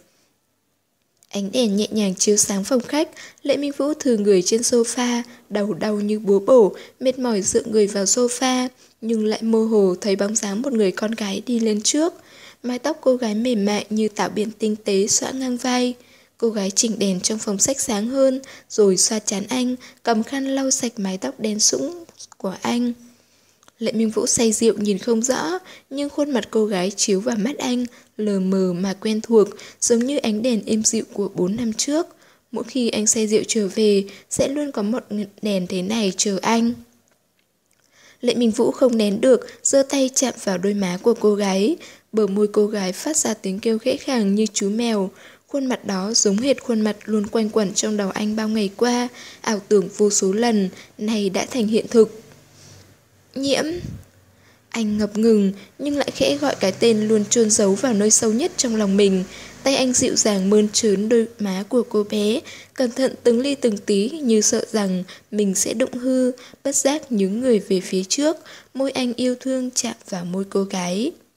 Ánh đèn nhẹ nhàng chiếu sáng phòng khách, Lệ Minh Vũ thừa người trên sofa, đầu đau như búa bổ, mệt mỏi dựa người vào sofa, nhưng lại mơ hồ thấy bóng dáng một người con gái đi lên trước. Mái tóc cô gái mềm mại như tạo biển tinh tế xõa ngang vai. Cô gái chỉnh đèn trong phòng sách sáng hơn, rồi xoa trán anh, cầm khăn lau sạch mái tóc đen sũng của anh. Lệ Minh Vũ say rượu nhìn không rõ, nhưng khuôn mặt cô gái chiếu vào mắt anh, lờ mờ mà quen thuộc, giống như ánh đèn êm dịu của bốn năm trước. Mỗi khi anh say rượu trở về, sẽ luôn có một đèn thế này chờ anh. Lệ Minh Vũ không nén được, giơ tay chạm vào đôi má của cô gái. Bờ môi cô gái phát ra tiếng kêu khẽ khàng như chú mèo. Khuôn mặt đó giống hệt khuôn mặt luôn quanh quẩn trong đầu anh bao ngày qua, ảo tưởng vô số lần, này đã thành hiện thực. Nhiễm. Anh ngập ngừng, nhưng lại khẽ gọi cái tên luôn chôn giấu vào nơi sâu nhất trong lòng mình. Tay anh dịu dàng mơn trớn đôi má của cô bé, cẩn thận từng ly từng tí như sợ rằng mình sẽ đụng hư, bất giác nhướng người về phía trước, môi anh yêu thương chạm vào môi cô gái.